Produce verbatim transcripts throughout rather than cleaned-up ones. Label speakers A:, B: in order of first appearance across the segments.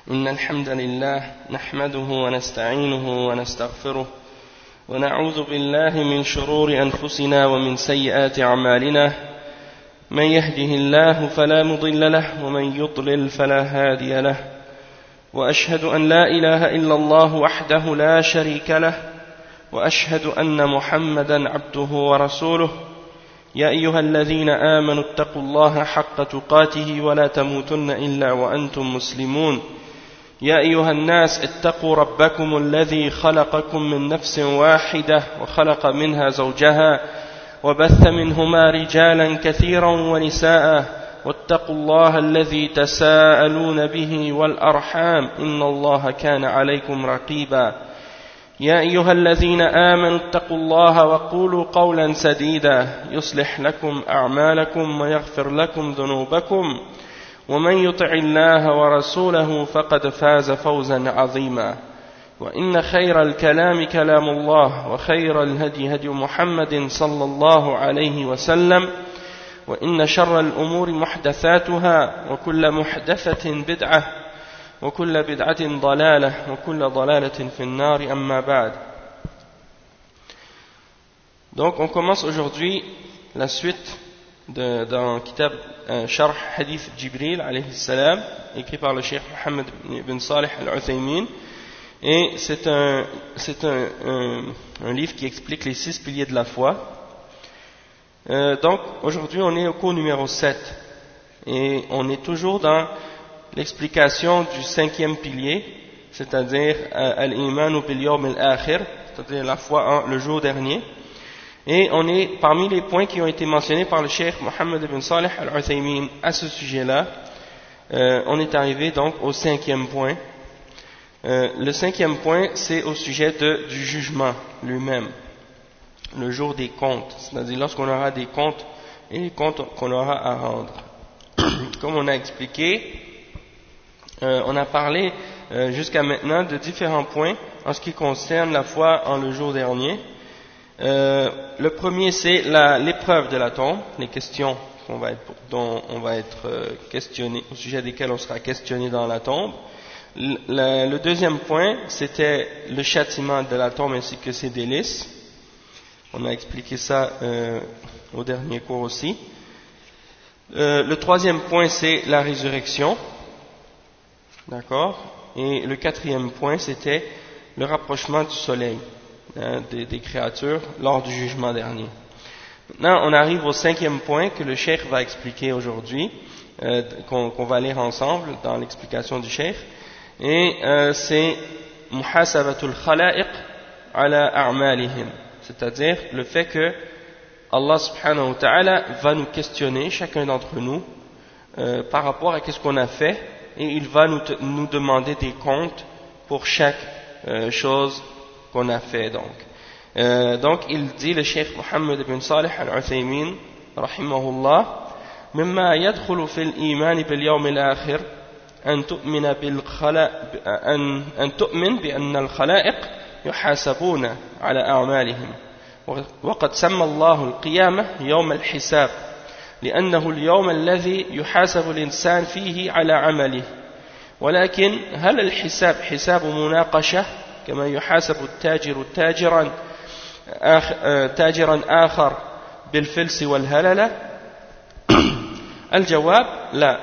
A: إن الحمد لله نحمده ونستعينه ونستغفره ونعوذ بالله من شرور أنفسنا ومن سيئات أعمالنا من يهده الله فلا مضل له ومن يضلل فلا هادي له وأشهد أن لا إله إلا الله وحده لا شريك له وأشهد أن محمدا عبده ورسوله يا أيها الذين آمنوا اتقوا الله حق تقاته ولا تموتن إلا وأنتم مسلمون يا أيها الناس اتقوا ربكم الذي خلقكم من نفس واحدة وخلق منها زوجها وبث منهما رجالا كثيرا ونساء واتقوا الله الذي تساءلون به والأرحام إن الله كان عليكم رقيبا يا أيها الذين آمنوا اتقوا الله وقولوا قولا سديدا يصلح لكم أعمالكم ويغفر لكم ذنوبكم ومن يطع الله ورسوله فقد فاز فوزا عظيما وإن خير الكلام كلام الله وخير الهدي هدي محمد صلى الله عليه وسلم وإن شر الأمور محدثاتها وكل محدثة بدعة وكل بدعة ضلالة وكل ضلالة في النار أما بعد. Donc on commence aujourd'hui la suite de, d'un kitab euh, Sharh Hadith Jibril alayhi salam, écrit par le Cheikh Mohammed ibn Salih al-Uthaymin, et c'est un, c'est un, un, un livre qui explique les six piliers de la foi. Euh, donc aujourd'hui on est au cours numéro sept et on est toujours dans l'explication du cinquième pilier, c'est-à-dire euh, al-imanu bil yawm al-akhir, c'est-à-dire la foi en le jour dernier. Et on est parmi les points qui ont été mentionnés par le Cheikh Mohammed ibn Salih al-Uthaymin à ce sujet-là. Euh, on est arrivé donc au cinquième point. Euh, le cinquième point, c'est au sujet de, du jugement lui-même, le jour des comptes, c'est-à-dire lorsqu'on aura des comptes et les comptes qu'on aura à rendre. Comme on a expliqué, euh, on a parlé euh, jusqu'à maintenant de différents points en ce qui concerne la foi en le jour dernier. Euh, le premier, c'est la, l'épreuve de la tombe, les questions qu'on va être, dont on va être euh, questionné, au sujet desquelles on sera questionné dans la tombe. Le, le, le deuxième point, c'était le châtiment de la tombe ainsi que ses délices. On a expliqué ça euh, au dernier cours aussi. Euh, le troisième point, c'est la résurrection. D'accord. Et le quatrième point, c'était le rapprochement du soleil. Hein, des, des créatures lors du jugement dernier. Maintenant, on arrive au cinquième point que le cheikh va expliquer aujourd'hui, euh, qu'on, qu'on va lire ensemble dans l'explication du cheikh, et euh, c'est muhasabatul khalaiq ala a'malihim, c'est-à-dire le fait que Allah subhanahu wa ta'ala va nous questionner, chacun d'entre nous, euh, par rapport à ce qu'on a fait, et il va nous, te, nous demander des comptes pour chaque euh, chose qu'on a fait donc. Euh, donc il dit le Cheikh Mohammed ibn Salih al-Uthaymin rahimahullah, مما يدخل في الإيمان باليوم الآخر أن تؤمن بالخلائق أن أن تؤمن بأن الخلائق يحاسبون على أعمالهم وقد سمى الله القيامة يوم الحساب لأنه اليوم الذي يحاسب الإنسان فيه على عمله ولكن هل الحساب حساب مناقشة كما يحاسب التاجر تاجرا آخر, تاجرا آخر بالفلس والهللة؟ الجواب لا،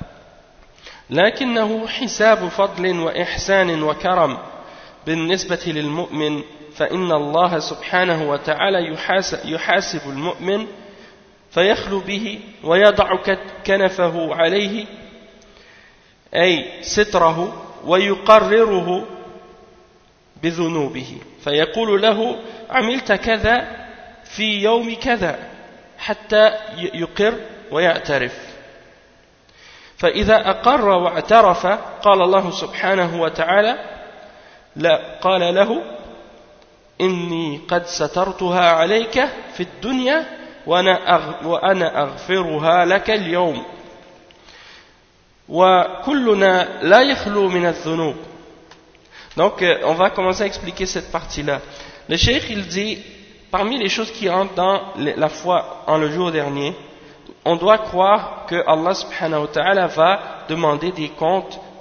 A: لكنه حساب فضل وإحسان وكرم بالنسبة للمؤمن، فإن الله سبحانه وتعالى يحاسب المؤمن فيخلو به ويضع كنفه عليه أي ستره ويقرره بذنوبه فيقول له عملت كذا في يوم كذا حتى يقر ويعترف، فإذا أقر واعترف قال الله سبحانه وتعالى لا قال له إني قد سترتها عليك في الدنيا وأنا أغفرها لك اليوم وكلنا لا يخلو من الذنوب. Donc, euh, on va commencer à expliquer cette partie-là. Le cheikh, il dit, parmi les choses qui entrent dans la foi en le jour dernier, on doit croire que Allah subhanahu wa ta'ala va demander des comptes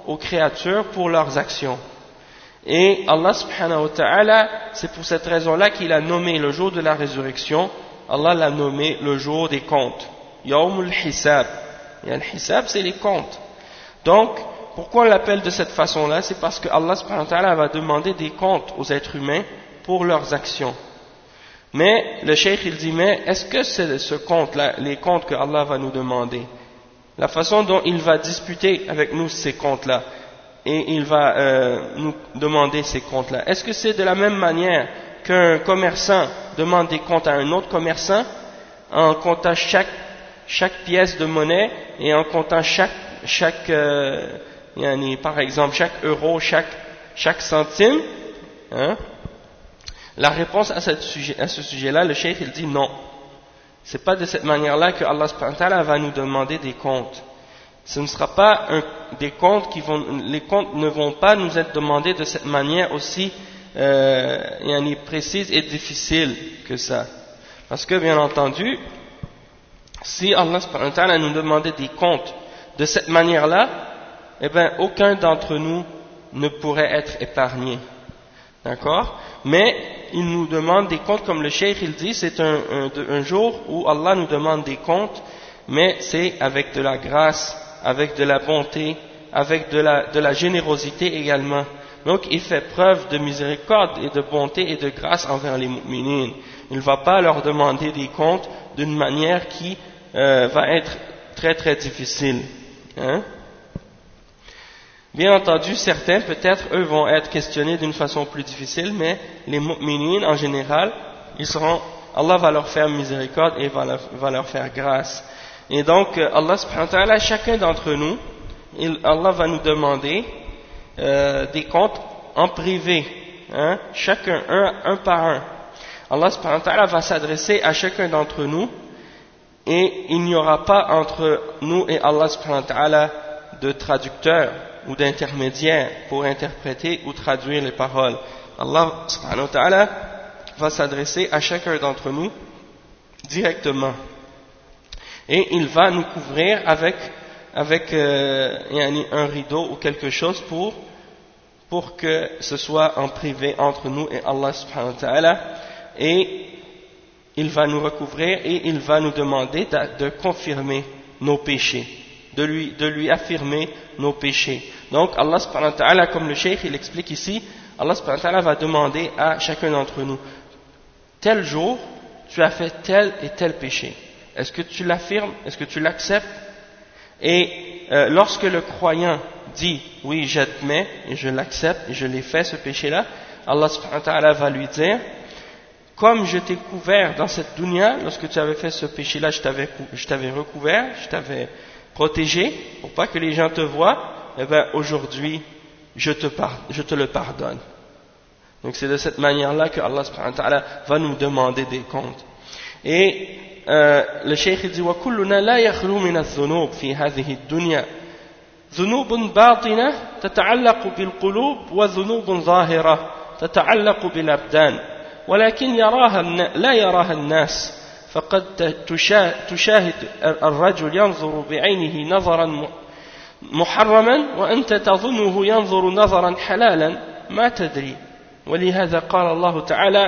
A: aux créatures pour leurs actions. Et Allah subhanahu wa ta'ala, c'est pour cette raison-là qu'il a nommé le jour de la résurrection, Allah l'a nommé le jour des comptes. Yawmul Hisab. Et al-Hisab, c'est les comptes. Donc, pourquoi on l'appelle de cette façon-là? C'est parce que Allah subhanahu wa ta'ala va demander des comptes aux êtres humains pour leurs actions. Mais le cheikh il dit, mais est-ce que c'est ce compte-là, les comptes que Allah va nous demander, la façon dont il va disputer avec nous ces comptes-là, et il va euh, nous demander ces comptes-là, est-ce que c'est de la même manière qu'un commerçant demande des comptes à un autre commerçant, en comptant chaque, chaque pièce de monnaie, et en comptant chaque, chaque euh, yani, par exemple, chaque euro, chaque, chaque centime, hein? La réponse à, cette sujet, à ce sujet-là, le cheikh il dit non. C'est pas de cette manière-là que Allah subhanahu wa ta'ala va nous demander des comptes. Ce ne sera pas un, des comptes qui vont, les comptes ne vont pas nous être demandés de cette manière aussi euh, yani, précise et difficile que ça. Parce que bien entendu, si Allah subhanahu wa ta'ala nous demandait des comptes de cette manière-là, eh bien aucun d'entre nous ne pourrait être épargné. D'accord? Mais il nous demande des comptes, comme le cheikh il dit, c'est un, un, un jour où Allah nous demande des comptes, mais c'est avec de la grâce, avec de la bonté, avec de la, de la générosité également. Donc il fait preuve de miséricorde et de bonté et de grâce envers les mu'minines. Il ne va pas leur demander des comptes d'une manière qui euh, va être très très difficile. Hein? Bien entendu, certains, peut-être, eux vont être questionnés d'une façon plus difficile, mais les mu'minines, en général, ils seront, Allah va leur faire miséricorde et va leur, va leur faire grâce. Et donc, Allah subhanahu wa ta'ala, chacun d'entre nous, il, Allah va nous demander euh, des comptes en privé, hein, chacun, un, un par un. Allah subhanahu wa ta'ala va s'adresser à chacun d'entre nous, et il n'y aura pas entre nous et Allah subhanahu wa ta'ala de traducteur ou d'intermédiaire pour interpréter ou traduire les paroles. Allah subhanahu wa ta'ala va s'adresser à chacun d'entre nous directement. Et il va nous couvrir avec, avec euh, un rideau ou quelque chose pour, pour que ce soit en privé entre nous et Allah subhanahu wa ta'ala. Et il va nous recouvrir et il va nous demander de, de confirmer nos péchés, de lui, de lui affirmer nos péchés. Donc Allah subhanahu wa ta'ala, comme le cheikh il explique ici, Allah subhanahu wa ta'ala va demander à chacun d'entre nous, tel jour tu as fait tel et tel péché, est-ce que tu l'affirmes, est-ce que tu l'acceptes? Et euh, lorsque le croyant dit oui j'admets et je l'accepte et je l'ai fait ce péché là, Allah subhanahu wa ta'ala va lui dire, comme je t'ai couvert dans cette dunya, lorsque tu avais fait ce péché là, je t'avais, je t'avais recouvert, je t'avais protégé pour pas que les gens te voient, eh bien aujourd'hui je te, par, je te le pardonne. Donc c'est de cette manière-là que Allah subhanahu wa ta'ala va nous demander des comptes. Et euh, le cheikh dit وَكُلُّنَا لَا يَخْلُو مِنَ الذُّنُوبِ فِي هَذِهِ الدُّنْيا ذُنُوبٌ بَاطِنَةٌ تَتَعَلَّقُ بِالْقُلُوبِ وَذُنُوبٌ ظَاهِرَةٌ تَتَعَلَّقُ بِالْأَبْدَانِ ولكن يراها لا يراها الناس فقد تشاهد الرجل ينظر بعينه نظرا محرما وأنت تظنه ينظر نظرا حلالا ما تدري ولهذا قال الله تعالى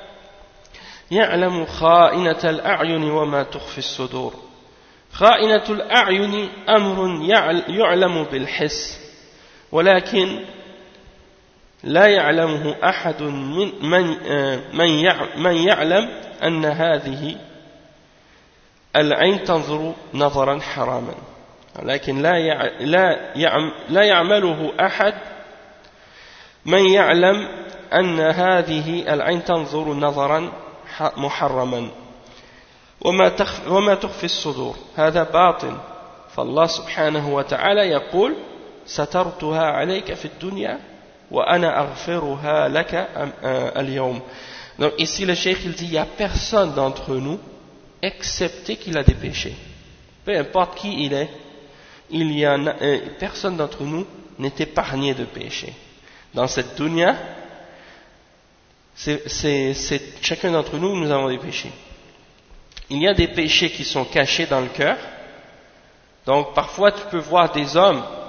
A: يعلم خائنة الأعين وما تخفي الصدور خائنة الأعين أمر يعلم بالحس ولكن لا يعلمه أحد من من من يعلم أن هذه العين تنظر نظرا حراما لكن لا لا لا يعمله أحد من يعلم أن هذه العين تنظر نظرا محرما وما وما تخفي الصدور هذا باطن فالله سبحانه وتعالى يقول سترتها عليك في الدنيا وأنا أغفرها لك اليوم. Donc ici le cheikh il dit il n'y a personne d'entre nous excepté qu'il a des péchés. Peu importe qui il est, il y en a, euh, personne d'entre nous n'est épargné de péchés. Dans cette dunya, c'est, c'est, c'est, chacun d'entre nous, nous avons des péchés. Il y a des péchés qui sont cachés dans le cœur. Donc parfois tu peux voir des hommes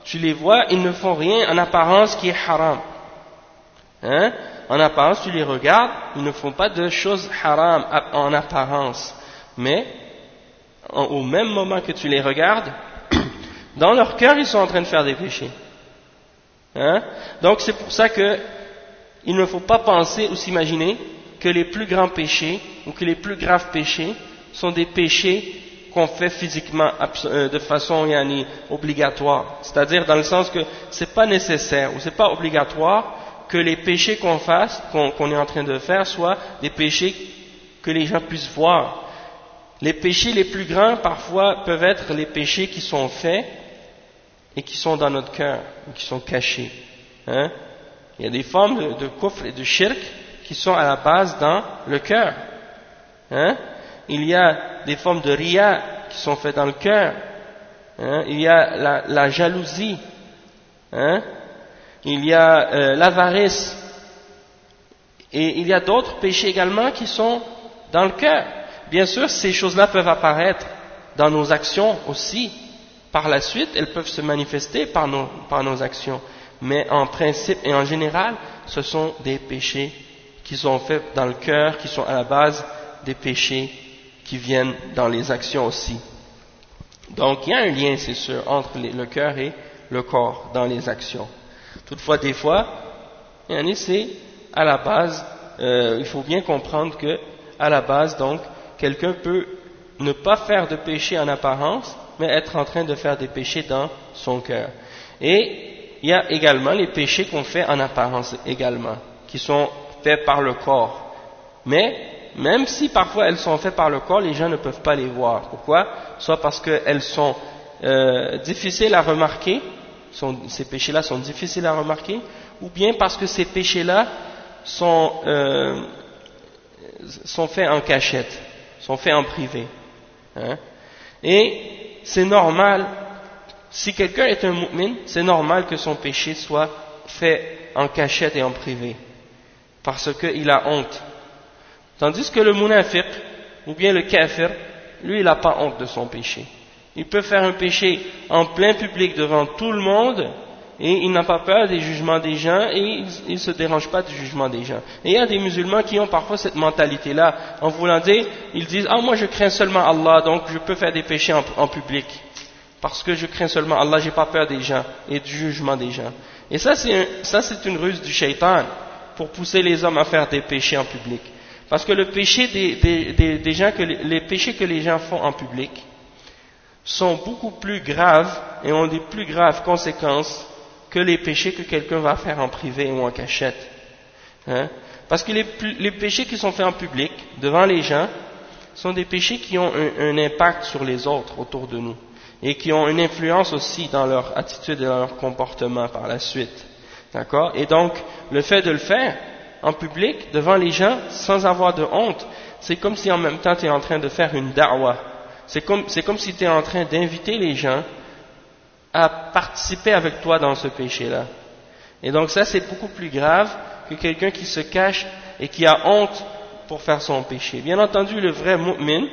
A: tu les vois, ils ne font rien en apparence qui est haram. Hein? En apparence, tu les regardes, ils ne font pas de choses haram en apparence. Mais, en, au même moment que tu les regardes, dans leur cœur, ils sont en train de faire des péchés. Hein? Donc, c'est pour ça que il ne faut pas penser ou s'imaginer que les plus grands péchés ou que les plus graves péchés sont des péchés qu'on fait physiquement de façon yani, obligatoire. C'est-à-dire dans le sens que c'est pas nécessaire ou c'est pas obligatoire que les péchés qu'on fasse, qu'on, qu'on est en train de faire, soient des péchés que les gens puissent voir. Les péchés les plus grands, parfois, peuvent être les péchés qui sont faits et qui sont dans notre cœur, ou qui sont cachés. Hein? Il y a des formes de, de kufr et de shirk qui sont à la base dans le cœur. Hein? Il y a des formes de riya qui sont faites dans le cœur. Hein? Il y a la, la jalousie. Hein? Il y a euh, l'avarice. Et il y a d'autres péchés également qui sont dans le cœur. Bien sûr, ces choses-là peuvent apparaître dans nos actions aussi. Par la suite, elles peuvent se manifester par nos, par nos actions. Mais en principe et en général, ce sont des péchés qui sont faits dans le cœur, qui sont à la base des péchés qui viennent dans les actions aussi. Donc il y a un lien, c'est sûr, entre les, le cœur et le corps dans les actions. Toutefois, des fois, c'est à la base, euh, il faut bien comprendre que à la base, donc, quelqu'un peut ne pas faire de péché en apparence, mais être en train de faire des péchés dans son cœur. Et il y a également les péchés qu'on fait en apparence également, qui sont faits par le corps. Mais même si parfois elles sont faites par le corps, les gens ne peuvent pas les voir. Pourquoi? Soit parce qu'elles sont euh, difficiles à remarquer, sont, ces péchés-là sont difficiles à remarquer, ou bien parce que ces péchés-là sont, euh, sont faits en cachette, sont faits en privé. Hein? Et c'est normal, si quelqu'un est un mu'min, c'est normal que son péché soit fait en cachette et en privé, parce qu'il a honte. Tandis que le munafiq, ou bien le kafir, lui il n'a pas honte de son péché. Il peut faire un péché en plein public devant tout le monde, et il n'a pas peur des jugements des gens, et il ne se dérange pas du jugement des gens. Et il y a des musulmans qui ont parfois cette mentalité-là, en voulant dire, ils disent, ah moi je crains seulement Allah, donc je peux faire des péchés en, en public, parce que je crains seulement Allah, j'ai pas peur des gens, et du jugement des gens. Et ça c'est, un, ça c'est une ruse du shaitan, pour pousser les hommes à faire des péchés en public. Parce que le péché des, des, des, des gens que les, les péchés que les gens font en public sont beaucoup plus graves et ont des plus graves conséquences que les péchés que quelqu'un va faire en privé ou en cachette. Hein? Parce que les, les péchés qui sont faits en public, devant les gens, sont des péchés qui ont un, un impact sur les autres autour de nous et qui ont une influence aussi dans leur attitude et dans leur comportement par la suite. D'accord? Et donc, le fait de le faire en public, devant les gens, sans avoir de honte, c'est comme si en même temps tu es en train de faire une da'wah. C'est comme, c'est comme si tu es en train d'inviter les gens à participer avec toi dans ce péché-là. Et donc ça, c'est beaucoup plus grave que quelqu'un qui se cache et qui a honte pour faire son péché. Bien entendu, le vrai mu'min,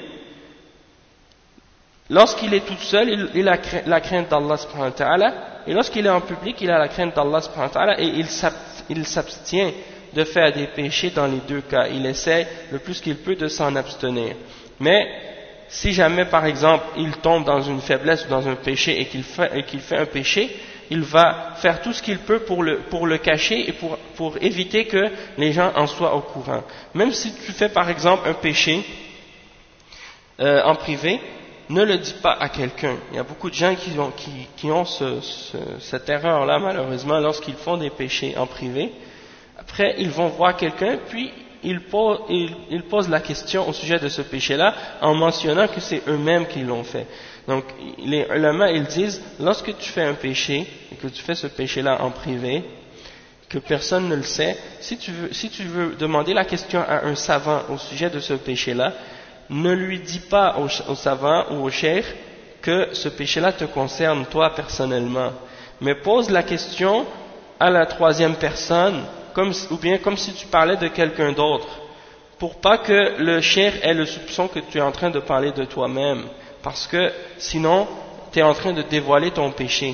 A: lorsqu'il est tout seul, il, il a la crainte d'Allah subhanahu wa ta'ala, et lorsqu'il est en public, il a la crainte d'Allah subhanahu wa ta'ala, et il s'abstient de faire des péchés dans les deux cas. Il essaie le plus qu'il peut de s'en abstenir. Mais si jamais, par exemple, il tombe dans une faiblesse ou dans un péché et qu'il fait, et qu'il fait un péché, il va faire tout ce qu'il peut pour le, pour le cacher et pour, pour éviter que les gens en soient au courant. Même si tu fais, par exemple, un péché euh, en privé, ne le dis pas à quelqu'un. Il y a beaucoup de gens qui ont, qui, qui ont ce, ce, cette erreur-là, malheureusement, lorsqu'ils font des péchés en privé. Après, ils vont voir quelqu'un, puis ils posent, ils, ils posent la question au sujet de ce péché-là en mentionnant que c'est eux-mêmes qui l'ont fait. Donc, les ulama, ils disent, lorsque tu fais un péché, et que tu fais ce péché-là en privé, que personne ne le sait, si tu veux, si tu veux demander la question à un savant au sujet de ce péché-là, ne lui dis pas au, au savant ou au cheikh que ce péché-là te concerne toi personnellement, mais pose la question à la troisième personne, comme, ou bien comme si tu parlais de quelqu'un d'autre, pour pas que le cheikh ait le soupçon que tu es en train de parler de toi-même, parce que sinon tu es en train de dévoiler ton péché,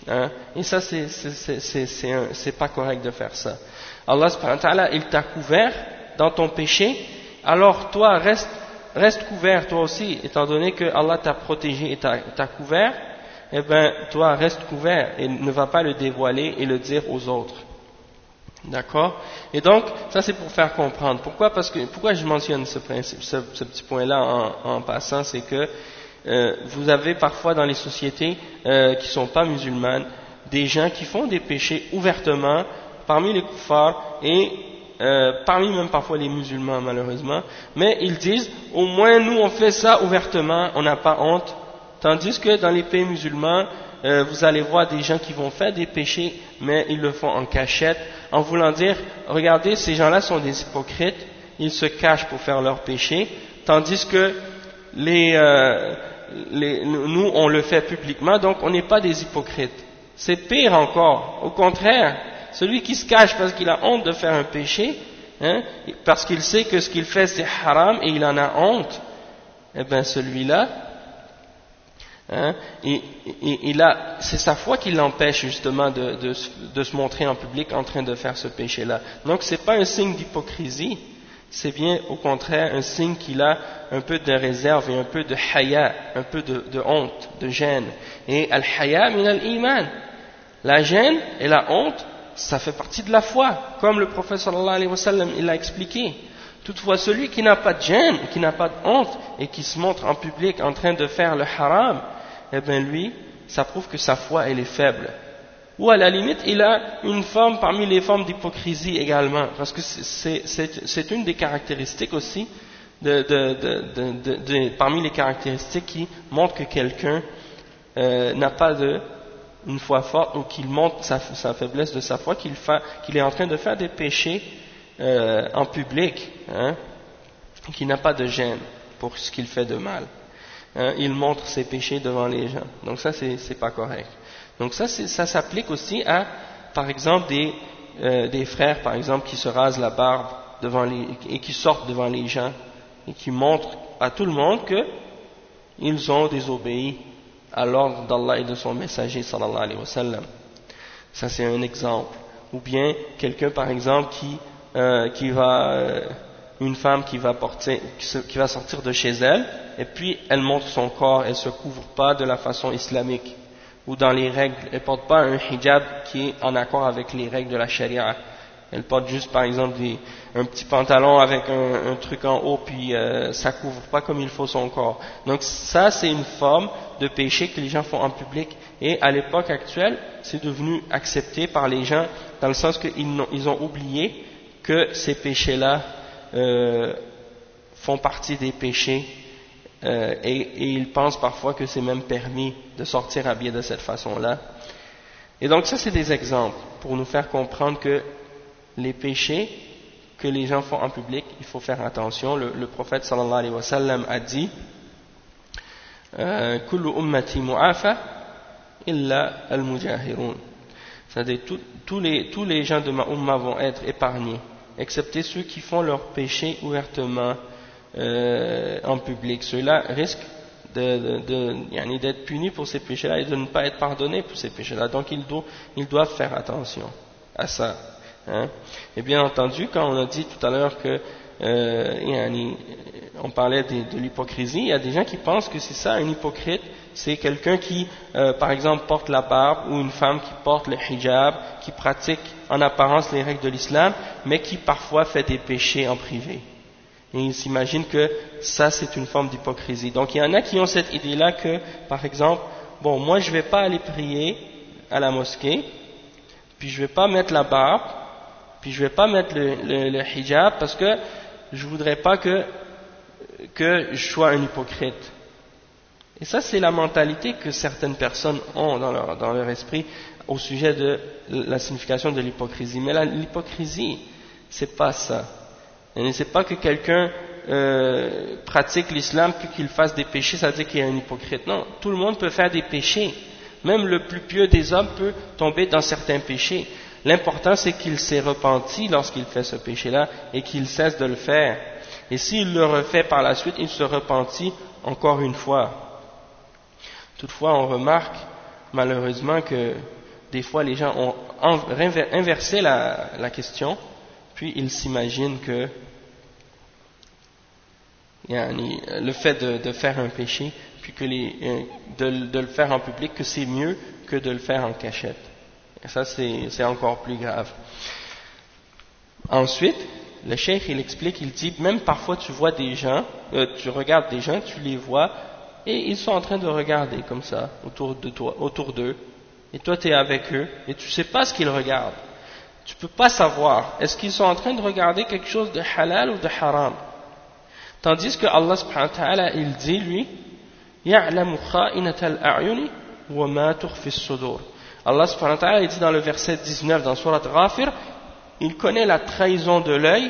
A: Hein? Et ça, c'est, c'est, c'est, c'est, c'est, un, c'est pas correct de faire ça. Allah subhanahu wa ta'ala, il t'a couvert dans ton péché, alors toi, reste, reste couvert toi aussi, étant donné que Allah t'a protégé et t'a, t'a couvert, eh ben, toi, reste couvert et ne va pas le dévoiler et le dire aux autres. D'accord? Et donc, ça c'est pour faire comprendre. Pourquoi? Parce que, pourquoi je mentionne ce principe, ce, ce petit point-là en, en passant, c'est que euh, vous avez parfois dans les sociétés euh, qui sont pas musulmanes, des gens qui font des péchés ouvertement parmi les kuffars et euh, parmi même parfois les musulmans malheureusement, mais ils disent, au moins nous on fait ça ouvertement, on n'a pas honte, tandis que dans les pays musulmans, Euh, vous allez voir des gens qui vont faire des péchés, mais ils le font en cachette, en voulant dire, regardez, ces gens-là sont des hypocrites, ils se cachent pour faire leurs péchés, tandis que les, euh, les, nous, on le fait publiquement, donc on n'est pas des hypocrites. C'est pire encore, au contraire, celui qui se cache parce qu'il a honte de faire un péché, hein, parce qu'il sait que ce qu'il fait c'est haram et il en a honte, eh bien celui-là, Hein, et, et, et là, c'est sa foi qui l'empêche justement de, de, de se montrer en public en train de faire ce péché-là. Donc, c'est pas un signe d'hypocrisie, c'est bien au contraire un signe qu'il a un peu de réserve et un peu de haya, un peu de, de honte, de gêne. Et al-haya min al-iman. La gêne et la honte, ça fait partie de la foi, comme le prophète sallallahu alayhi wa sallam il l'a expliqué. Toutefois, celui qui n'a pas de gêne, qui n'a pas de honte et qui se montre en public en train de faire le haram, eh bien lui, ça prouve que sa foi elle est faible. Ou à la limite, il a une forme parmi les formes d'hypocrisie également, parce que c'est, c'est, c'est une des caractéristiques aussi, de, de, de, de, de, de, parmi les caractéristiques qui montrent que quelqu'un euh, n'a pas de, une foi forte, ou qu'il montre sa, sa faiblesse de sa foi, qu'il, fa, qu'il est en train de faire des péchés euh, en public, hein, qu'il n'a pas de gêne pour ce qu'il fait de mal. Hein, il montre ses péchés devant les gens. Donc ça, c'est, c'est pas correct. Donc ça, c'est, ça s'applique aussi à, par exemple, des, euh, des frères, par exemple, qui se rasent la barbe devant les, et qui sortent devant les gens et qui montrent à tout le monde que ils ont désobéi à l'ordre d'Allah et de son messager, sallallahu alayhi wa sallam. Ça, c'est un exemple. Ou bien quelqu'un, par exemple, qui, euh, qui va euh, une femme qui va porter, qui, se, qui va sortir de chez elle, et puis elle montre son corps, elle se couvre pas de la façon islamique, ou dans les règles, elle porte pas un hijab qui est en accord avec les règles de la charia. Elle porte juste par exemple des, un petit pantalon avec un, un truc en haut, puis euh, ça couvre pas comme il faut son corps. Donc ça, c'est une forme de péché que les gens font en public, et à l'époque actuelle, c'est devenu accepté par les gens, dans le sens qu'ils ils ont oublié que ces péchés-là euh, font partie des péchés, euh, et, et ils pensent parfois que c'est même permis de sortir habillé de cette façon-là. Et donc ça, c'est des exemples pour nous faire comprendre que les péchés que les gens font en public, il faut faire attention. Le, le prophète sallallahu alayhi wa sallam a dit euh, kullu ummati mu'afa illa al-mujahirun. C'est-à-dire tous, tous, les, tous les gens de ma umma vont être épargnés, excepté ceux qui font leurs péchés ouvertement euh, en public. Ceux-là risquent de, de, de, yani d'être punis pour ces péchés-là et de ne pas être pardonnés pour ces péchés-là. Donc ils doivent, ils doivent faire attention à ça. Hein? Et bien entendu, quand on a dit tout à l'heure que euh, yani, on parlait de, de l'hypocrisie, il y a des gens qui pensent que c'est ça, un hypocrite, c'est quelqu'un qui, euh, par exemple, porte la barbe, ou une femme qui porte le hijab, qui pratique en apparence les règles de l'islam, mais qui parfois fait des péchés en privé. Et ils s'imaginent que ça, c'est une forme d'hypocrisie. Donc il y en a qui ont cette idée-là que, par exemple, bon, moi je ne vais pas aller prier à la mosquée, puis je ne vais pas mettre la barbe, puis je ne vais pas mettre le, le, le hijab, parce que je ne voudrais pas que, que je sois un hypocrite. Et ça, c'est la mentalité que certaines personnes ont dans leur, dans leur esprit au sujet de la signification de l'hypocrisie. Mais la, l'hypocrisie, c'est pas ça. Et c'est pas que quelqu'un euh, pratique l'islam puis qu'il fasse des péchés, ça veut dire qu'il est un hypocrite. Non, tout le monde peut faire des péchés. Même le plus pieux des hommes peut tomber dans certains péchés. L'important, c'est qu'il s'est repenti lorsqu'il fait ce péché-là et qu'il cesse de le faire. Et s'il le refait par la suite, il se repentit encore une fois. Toutefois, on remarque malheureusement que des fois les gens ont inversé la, la question, puis ils s'imaginent que yani, le fait de, de faire un péché, puis que les, de, de le faire en public, que c'est mieux que de le faire en cachette. Et ça, c'est encore plus grave. Ensuite, le cheikh, il explique, il dit, même parfois tu vois des gens, euh, tu regardes des gens, tu les vois, et ils sont en train de regarder comme ça, autour de toi, autour d'eux, et toi tu es avec eux, et tu sais pas ce qu'ils regardent. Tu peux pas savoir, est-ce qu'ils sont en train de regarder quelque chose de halal ou de haram. Tandis que Allah subhanahu wa ta'ala, il dit, lui, يَعْلَمُ خَائِنَةَ الْأَعْيُنِ وَمَا تُخْفِي الصُّدُورِ. Allah subhanahu wa ta'ala, il dit dans le verset dix-neuf dans Surat Ghafir, il connaît la trahison de l'œil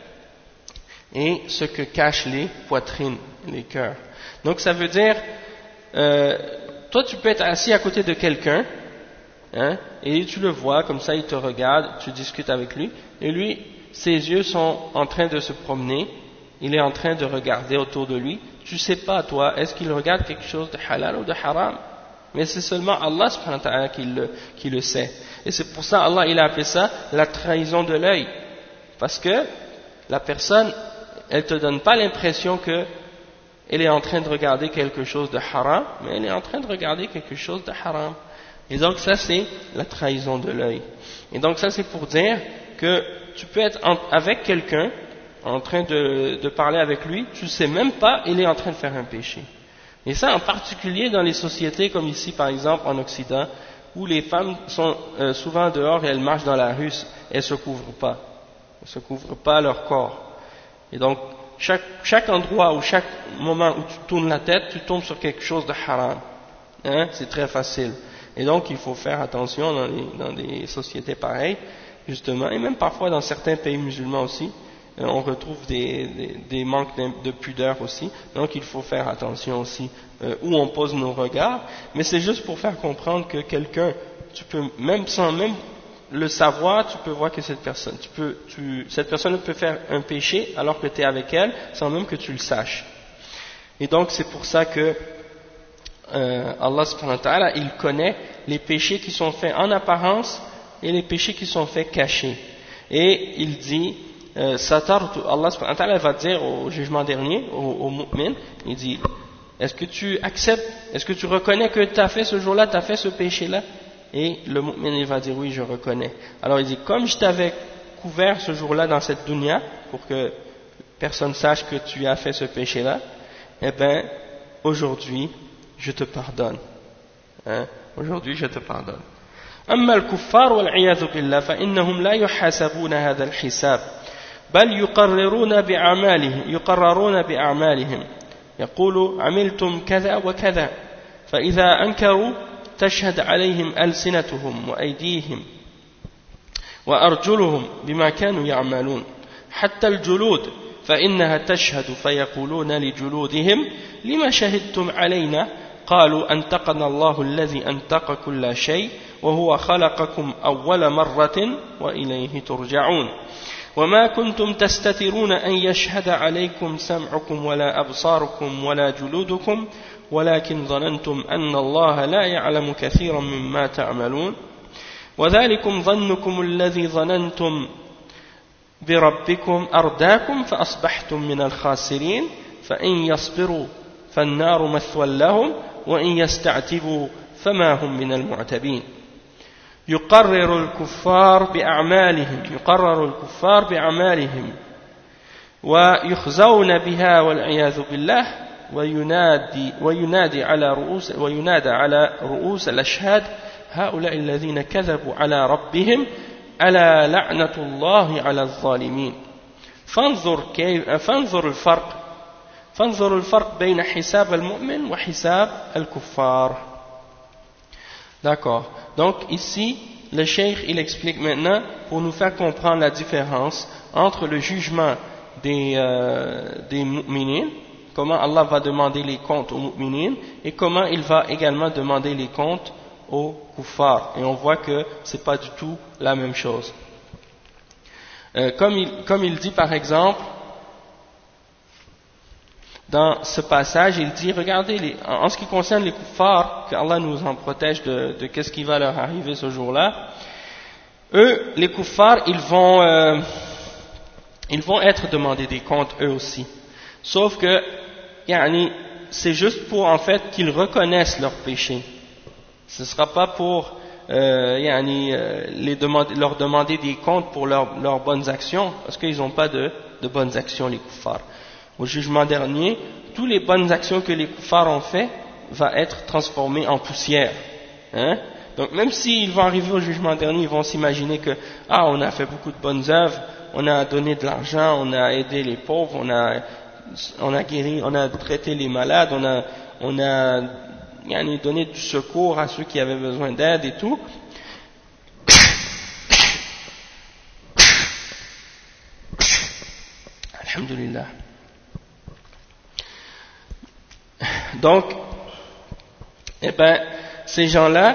A: et ce que cachent les poitrines, les cœurs. Donc ça veut dire, euh, toi tu peux être assis à côté de quelqu'un, hein, et tu le vois, comme ça il te regarde, tu discutes avec lui, et lui, ses yeux sont en train de se promener, il est en train de regarder autour de lui, tu sais pas toi, est-ce qu'il regarde quelque chose de halal ou de haram? Mais c'est seulement Allah subhanahu wa ta'ala qui le, qui le sait. Et c'est pour ça Allah il a appelé ça la trahison de l'œil. Parce que la personne, elle te donne pas l'impression que elle est en train de regarder quelque chose de haram, mais elle est en train de regarder quelque chose de haram. Et donc ça c'est la trahison de l'œil. Et donc ça c'est pour dire que tu peux être en, avec quelqu'un, en train de, de parler avec lui, tu sais même pas, il est en train de faire un péché. Et ça en particulier dans les sociétés comme ici par exemple en Occident, où les femmes sont euh, souvent dehors et elles marchent dans la rue, elles ne se couvrent pas. Elles ne se couvrent pas leur corps. Et donc, chaque, chaque endroit ou chaque moment où tu tournes la tête, tu tombes sur quelque chose de haram. Hein? C'est très facile. Et donc, il faut faire attention dans les, dans des sociétés pareilles, justement, et même parfois dans certains pays musulmans aussi, on retrouve des, des, des manques de pudeur aussi, donc il faut faire attention aussi euh, où on pose nos regards, mais c'est juste pour faire comprendre que quelqu'un, tu peux même sans même le savoir, tu peux voir que cette personne, tu peux, tu, cette personne peut faire un péché alors que tu es avec elle sans même que tu le saches. Et donc c'est pour ça que euh, Allah subhanahu wa ta'ala, il connaît les péchés qui sont faits en apparence et les péchés qui sont faits cachés. Et il dit Euh, Satartu, Allah subhanahu wa ta'ala va dire au jugement dernier, au, au mu'min, il dit, est-ce que tu acceptes, est-ce que tu reconnais que tu as fait ce jour-là, tu as fait ce péché-là? Et le mu'min il va dire, oui, je reconnais. Alors il dit, comme je t'avais couvert ce jour-là dans cette dunya, pour que personne sache que tu as fait ce péché-là, eh bien, aujourd'hui, je te pardonne. Hein? Aujourd'hui, je te pardonne. أما الكفار والعياذ بالله فإنهم لا يحاسبون هذا الحساب بل يقررون بأعمالهم يقررون بأعمالهم يقول عملتم كذا وكذا فإذا أنكروا تشهد عليهم ألسنتهم وأيديهم وأرجلهم بما كانوا يعملون حتى الجلود فإنها تشهد فيقولون لجلودهم لما شهدتم علينا قالوا أنطقنا الله الذي أنطق كل شيء وهو خلقكم أول مرة وإليه ترجعون وما كنتم تستترون أن يشهد عليكم سمعكم ولا أبصاركم ولا جلودكم ولكن ظننتم أن الله لا يعلم كثيرا مما تعملون وذلكم ظنكم الذي ظننتم بربكم أرداكم فأصبحتم من الخاسرين فإن يصبروا فالنار مثوى لهم وإن يستعتبوا فما هم من المعتبين يقرر الكفار بأعمالهم يقرر الكفار بأعمالهم ويخزون بها والعياذ بالله وينادي وينادي على رؤوس وينادى على رؤوس الأشهاد هؤلاء الذين كذبوا على ربهم ألا لعنة الله على الظالمين فانظر كيف فانظر الفرق فانظر الفرق بين حساب المؤمن وحساب الكفار. D'accord. Donc ici, le cheikh il explique maintenant pour nous faire comprendre la différence entre le jugement des, euh, des mu'minines, comment Allah va demander les comptes aux mu'minines et comment il va également demander les comptes aux kuffars. Et on voit que c'est pas du tout la même chose. Euh, comme, il, comme il dit par exemple, dans ce passage, il dit, regardez, les, en, en ce qui concerne les kuffars, que Allah nous en protège de, de qu'est-ce qui va leur arriver ce jour-là, eux, les kuffars, ils vont, euh, ils vont être demandés des comptes eux aussi. Sauf que, yani, c'est juste pour en fait qu'ils reconnaissent leurs péchés. Ce ne sera pas pour euh, yani, euh, les demander, leur demander des comptes pour leur, leurs bonnes actions, parce qu'ils n'ont pas de, de bonnes actions, les kuffars. Au jugement dernier, toutes les bonnes actions que les kuffars ont fait vont être transformées en poussière. Hein? Donc même s'ils vont arriver au jugement dernier, ils vont s'imaginer que ah, on a fait beaucoup de bonnes œuvres, on a donné de l'argent, on a aidé les pauvres, on a, on a guéri, on a traité les malades, on a, on a, on a donné du secours à ceux qui avaient besoin d'aide et tout. Alhamdulillah. Donc, eh ben, ces gens-là,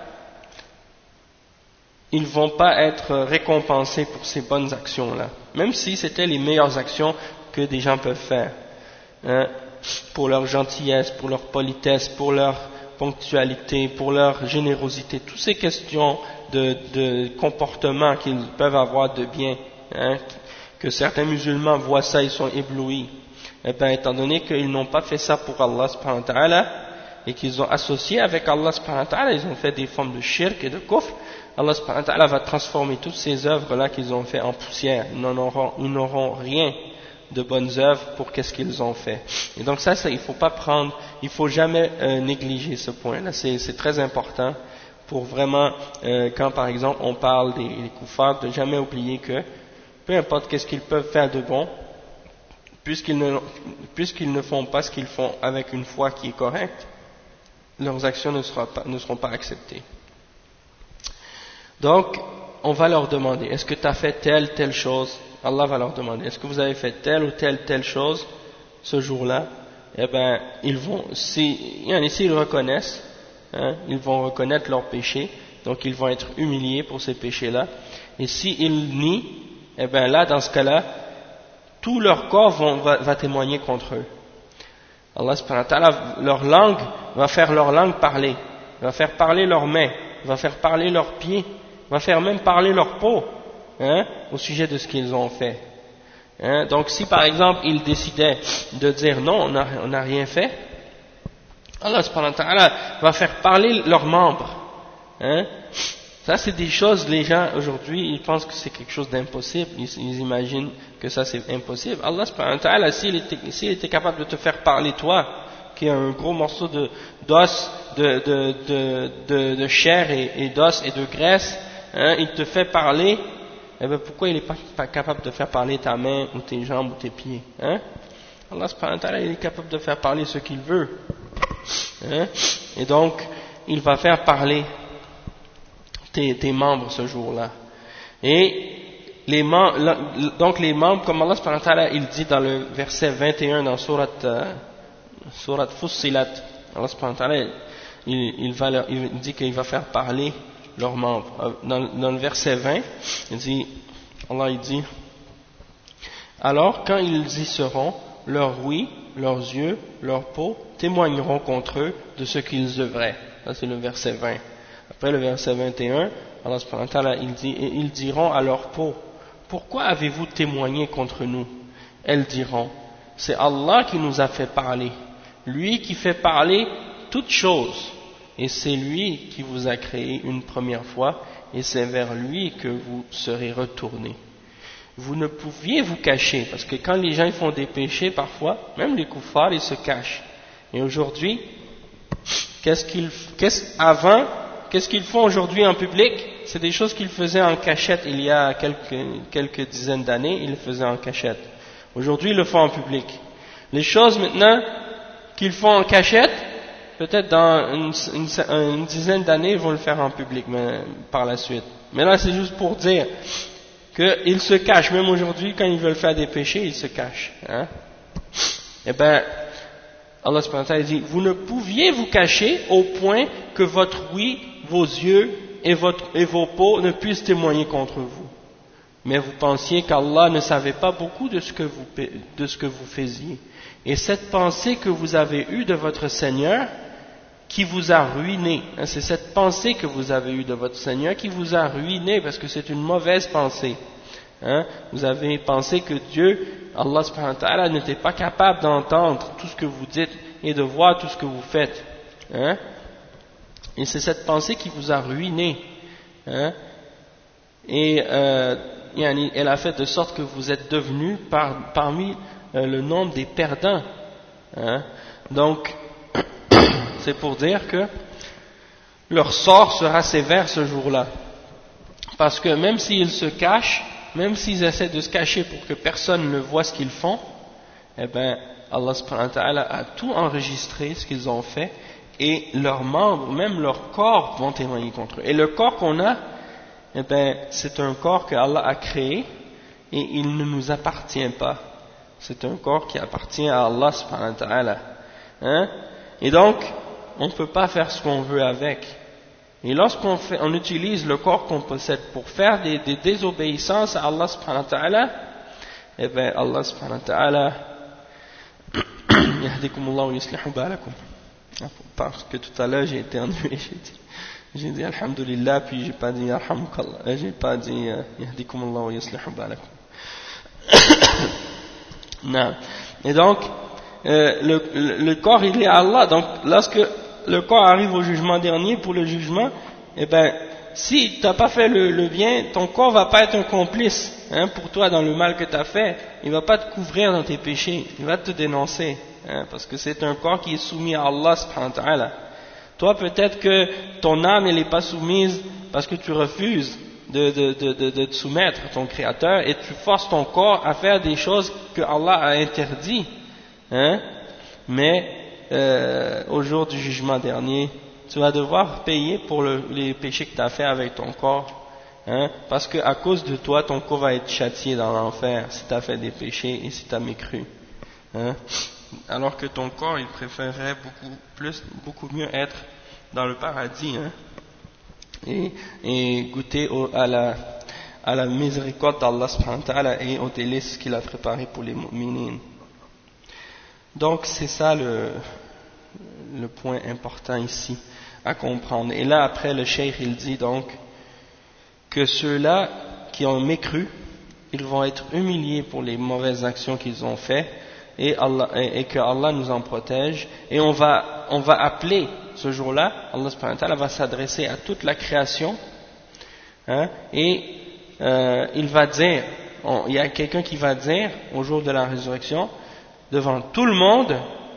A: ils ne vont pas être récompensés pour ces bonnes actions-là, même si c'était les meilleures actions que des gens peuvent faire, hein, pour leur gentillesse, pour leur politesse, pour leur ponctualité, pour leur générosité, toutes ces questions de, de comportement qu'ils peuvent avoir de bien, hein, que certains musulmans voient ça, ils sont éblouis. Eh bien, étant donné qu'ils n'ont pas fait ça pour Allah subhanahu wa ta'ala, et qu'ils ont associé avec Allah subhanahu wa ta'ala, ils ont fait des formes de shirk et de kufr, Allah subhanahu wa ta'ala va transformer toutes ces œuvres-là qu'ils ont fait en poussière. Ils n'auront, ils n'auront rien de bonnes œuvres pour qu'est-ce qu'ils ont fait. Et donc ça, ça il ne faut pas prendre, il ne faut jamais euh, négliger ce point-là. C'est, c'est très important pour vraiment, euh, quand par exemple on parle des, des kuffars, de jamais oublier que peu importe qu'est-ce qu'ils peuvent faire de bon, puisqu'ils ne, puisqu'ils ne font pas ce qu'ils font avec une foi qui est correcte, leurs actions ne, sera pas, ne seront pas acceptées. Donc, on va leur demander, est-ce que tu as fait telle, telle chose? Allah va leur demander, est-ce que vous avez fait telle ou telle, telle chose ce jour-là? Eh bien, ils vont, si, s'ils reconnaissent, hein, ils vont reconnaître leurs péchés, donc ils vont être humiliés pour ces péchés-là. Et s'ils nient, eh bien là, dans ce cas-là, tout leur corps vont, va, va témoigner contre eux. Allah subhanahu wa ta'ala, leur langue, va faire leur langue parler, va faire parler leurs mains, va faire parler leurs pieds, va faire même parler leur peau, hein, au sujet de ce qu'ils ont fait. Hein, donc si par exemple ils décidaient de dire non, on n'a rien fait, Allah subhanahu wa ta'ala va faire parler leurs membres. Hein. Ça c'est des choses, les gens aujourd'hui ils pensent que c'est quelque chose d'impossible, ils, ils imaginent que ça c'est impossible. Allah subhanahu wa ta'ala, s'il était, s'il était capable de te faire parler toi, qui est un gros morceau de, d'os, de, de, de, de, de chair et, et d'os et de graisse, hein, il te fait parler, eh bien pourquoi il n'est pas, pas capable de faire parler ta main ou tes jambes ou tes pieds, hein? Allah subhanahu wa ta'ala, il est capable de faire parler ce qu'il veut, hein? Et donc il va faire parler tes, tes membres ce jour-là. Et les membres, donc les membres, comme Allah subhanahu wa ta'ala, il dit dans le verset vingt et un dans Surat euh, Surat Fussilat, Allah subhanahu wa ta'ala, il, il, va leur, il dit qu'il va faire parler leurs membres. Dans, dans le verset vingt, il dit, Allah il dit, alors quand ils y seront, leurs ouïes, leurs yeux, leur peau témoigneront contre eux de ce qu'ils œuvraient. Ça c'est le verset vingt. Après le verset vingt et un, Allah subhanahu wa ta'ala, il dit, et ils diront à leur peau, pourquoi avez-vous témoigné contre nous? Elles diront, c'est Allah qui nous a fait parler, lui qui fait parler toutes choses, et c'est lui qui vous a créé une première fois, et c'est vers lui que vous serez retournés. Vous ne pouviez vous cacher, parce que quand les gens font des péchés, parfois, même les kuffars, ils se cachent. Et aujourd'hui, qu'est-ce qu'ils, qu'est-ce, avant, qu'est-ce qu'ils font aujourd'hui en public? C'est des choses qu'ils faisaient en cachette il y a quelques, quelques dizaines d'années, ils le faisaient en cachette. Aujourd'hui, ils le font en public. Les choses maintenant qu'ils font en cachette, peut-être dans une, une, une dizaine d'années, ils vont le faire en public mais, par la suite. Mais là, c'est juste pour dire qu'ils se cachent. Même aujourd'hui, quand ils veulent faire des péchés, ils se cachent. Hein? Eh bien, Allah subhanahu wa ta'ala dit, vous ne pouviez vous cacher au point que votre ouïe, vos yeux et, votre, et vos peaux ne puissent témoigner contre vous. mais vous pensiez qu'Allah ne savait pas beaucoup de ce que vous, de ce que vous faisiez. Et cette pensée que vous avez eue de votre Seigneur qui vous a ruiné, hein, c'est cette pensée que vous avez eue de votre Seigneur qui vous a ruiné, parce que c'est une mauvaise pensée. Hein. Vous avez pensé que Dieu, Allah subhanahu wa ta'ala, n'était pas capable d'entendre tout ce que vous dites et de voir tout ce que vous faites. Hein. Et c'est cette pensée qui vous a ruiné. Hein. Et euh, elle a fait de sorte que vous êtes devenus par, parmi euh, le nombre des perdants. Hein. Donc, c'est pour dire que leur sort sera sévère ce jour-là. Parce que même s'ils se cachent, même s'ils essaient de se cacher pour que personne ne voit ce qu'ils font, eh bien, Allah subhanahu wa ta'ala a tout enregistré, ce qu'ils ont fait, et leurs membres, même leur corps, vont témoigner contre eux. Et le corps qu'on a, eh bien, c'est un corps que Allah a créé, et il ne nous appartient pas. C'est un corps qui appartient à Allah subhanahu wa ta'ala. Hein? Et donc, on ne peut pas faire ce qu'on veut avec. Et lorsqu'on fait, on utilise le corps qu'on possède pour faire des, des désobéissances à Allah subhanahu wa ta'ala, eh bien, Allah subhanahu wa ta'ala, yahdikumullah wa yuslihu balakum. Parce que tout à l'heure j'ai éternué, j'ai dit, j'ai dit alhamdulillah, puis j'ai pas dit yarhamukallah, j'ai pas dit yahdikumullah wa yuslihu balakum. Non. Et donc, euh, le, le, le corps il est à Allah, donc lorsque le corps arrive au jugement dernier pour le jugement, eh ben, si tu n'as pas fait le, le bien, ton corps va pas être un complice hein, pour toi dans le mal que tu as fait, il va pas te couvrir dans tes péchés, il va te dénoncer, hein, parce que c'est un corps qui est soumis à Allah subhanahu wa ta'ala. Toi peut-être que ton âme elle n'est pas soumise parce que tu refuses de, de, de, de, de te soumettre à ton Créateur et tu forces ton corps à faire des choses que Allah a interdit, hein, mais Euh, au jour du jugement dernier, tu vas devoir payer pour le, les péchés que tu as fait avec ton corps, hein, parce que à cause de toi, ton corps va être châtié dans l'enfer si tu as fait des péchés et si tu as mécru. Hein, alors que ton corps, il préférerait beaucoup plus, beaucoup mieux être dans le paradis, hein, et, et goûter au, à la à la miséricorde d'Allah subhanahu wa ta'ala et aux délices qu'il a préparé pour les mu'minines. Donc c'est ça le, le point important ici à comprendre. Et là après le cheikh il dit donc que ceux-là qui ont mécru, ils vont être humiliés pour les mauvaises actions qu'ils ont faites et, Allah, et, et que Allah nous en protège. Et on va, on va appeler ce jour-là, Allah subhanahu wa ta'ala va s'adresser à toute la création, hein, et euh, il va dire, on, il y a quelqu'un qui va dire au jour de la résurrection devant tout le monde,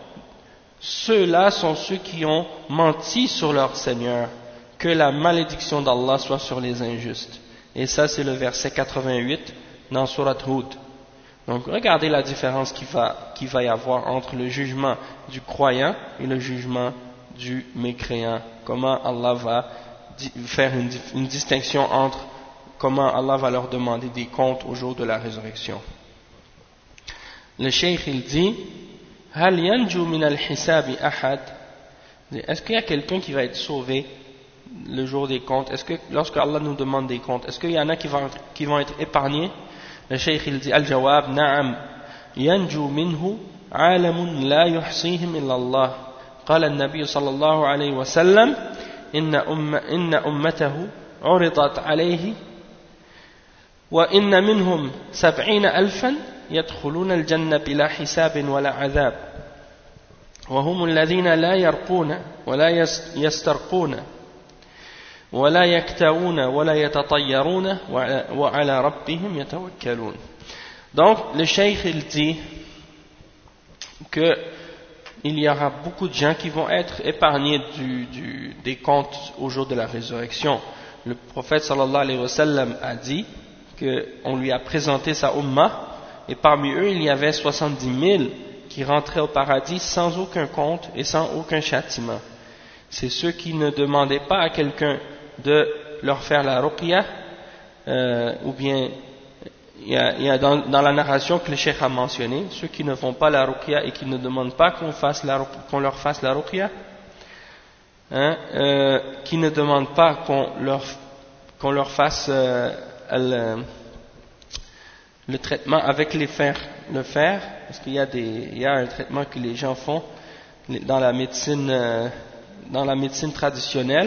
A: ceux-là sont ceux qui ont menti sur leur Seigneur, que la malédiction d'Allah soit sur les injustes. Et ça c'est le verset quatre-vingt-huit dans Surat Hud. Donc regardez la différence qu'il va, qu'il va y avoir entre le jugement du croyant et le jugement du mécréant. Comment Allah va faire une, une distinction entre comment Allah va leur demander des comptes au jour de la résurrection. Le cheikh il dit Hal yanju min al-hisabi ahad. Est-ce qu'il y a quelqu'un qui va être sauvé le jour des comptes? Est-ce que lorsque Allah nous demande des comptes, est-ce qu'il y en a qui vont, qui vont être épargnés? Le cheikh il dit Al-jawab na'am yanju minhu alamun la yuhsihim illa Allah. قال النبي صلى الله عليه وسلم إن أم إن أمته عرضت عليه وإن منهم سبعين ألفا يدخلون الجنة بلا حساب ولا عذاب وهم الذين لا يرقون ولا يسترقون ولا يكتوون ولا يتطيرون وعلى ربهم يتوكلون. Donc le cheikh il dit que il y aura beaucoup de gens qui vont être épargnés du, du, des comptes au jour de la résurrection. Le prophète sallallahu alayhi wa sallam a dit qu'on lui a présenté sa ummah et parmi eux il y avait soixante-dix mille qui rentraient au paradis sans aucun compte et sans aucun châtiment. C'est ceux qui ne demandaient pas à quelqu'un de leur faire la ruqya, euh, ou bien il y a, il y a dans, dans la narration que le cheikh a mentionné, ceux qui ne font pas la ruqya et qui ne demandent pas qu'on, fasse la, qu'on leur fasse la ruqya, hein, euh, qui ne demandent pas qu'on leur, qu'on leur fasse euh, al, le traitement avec les fers, le fer, parce qu'il y a des, il y a un traitement que les gens font dans la médecine, euh, dans la médecine traditionnelle.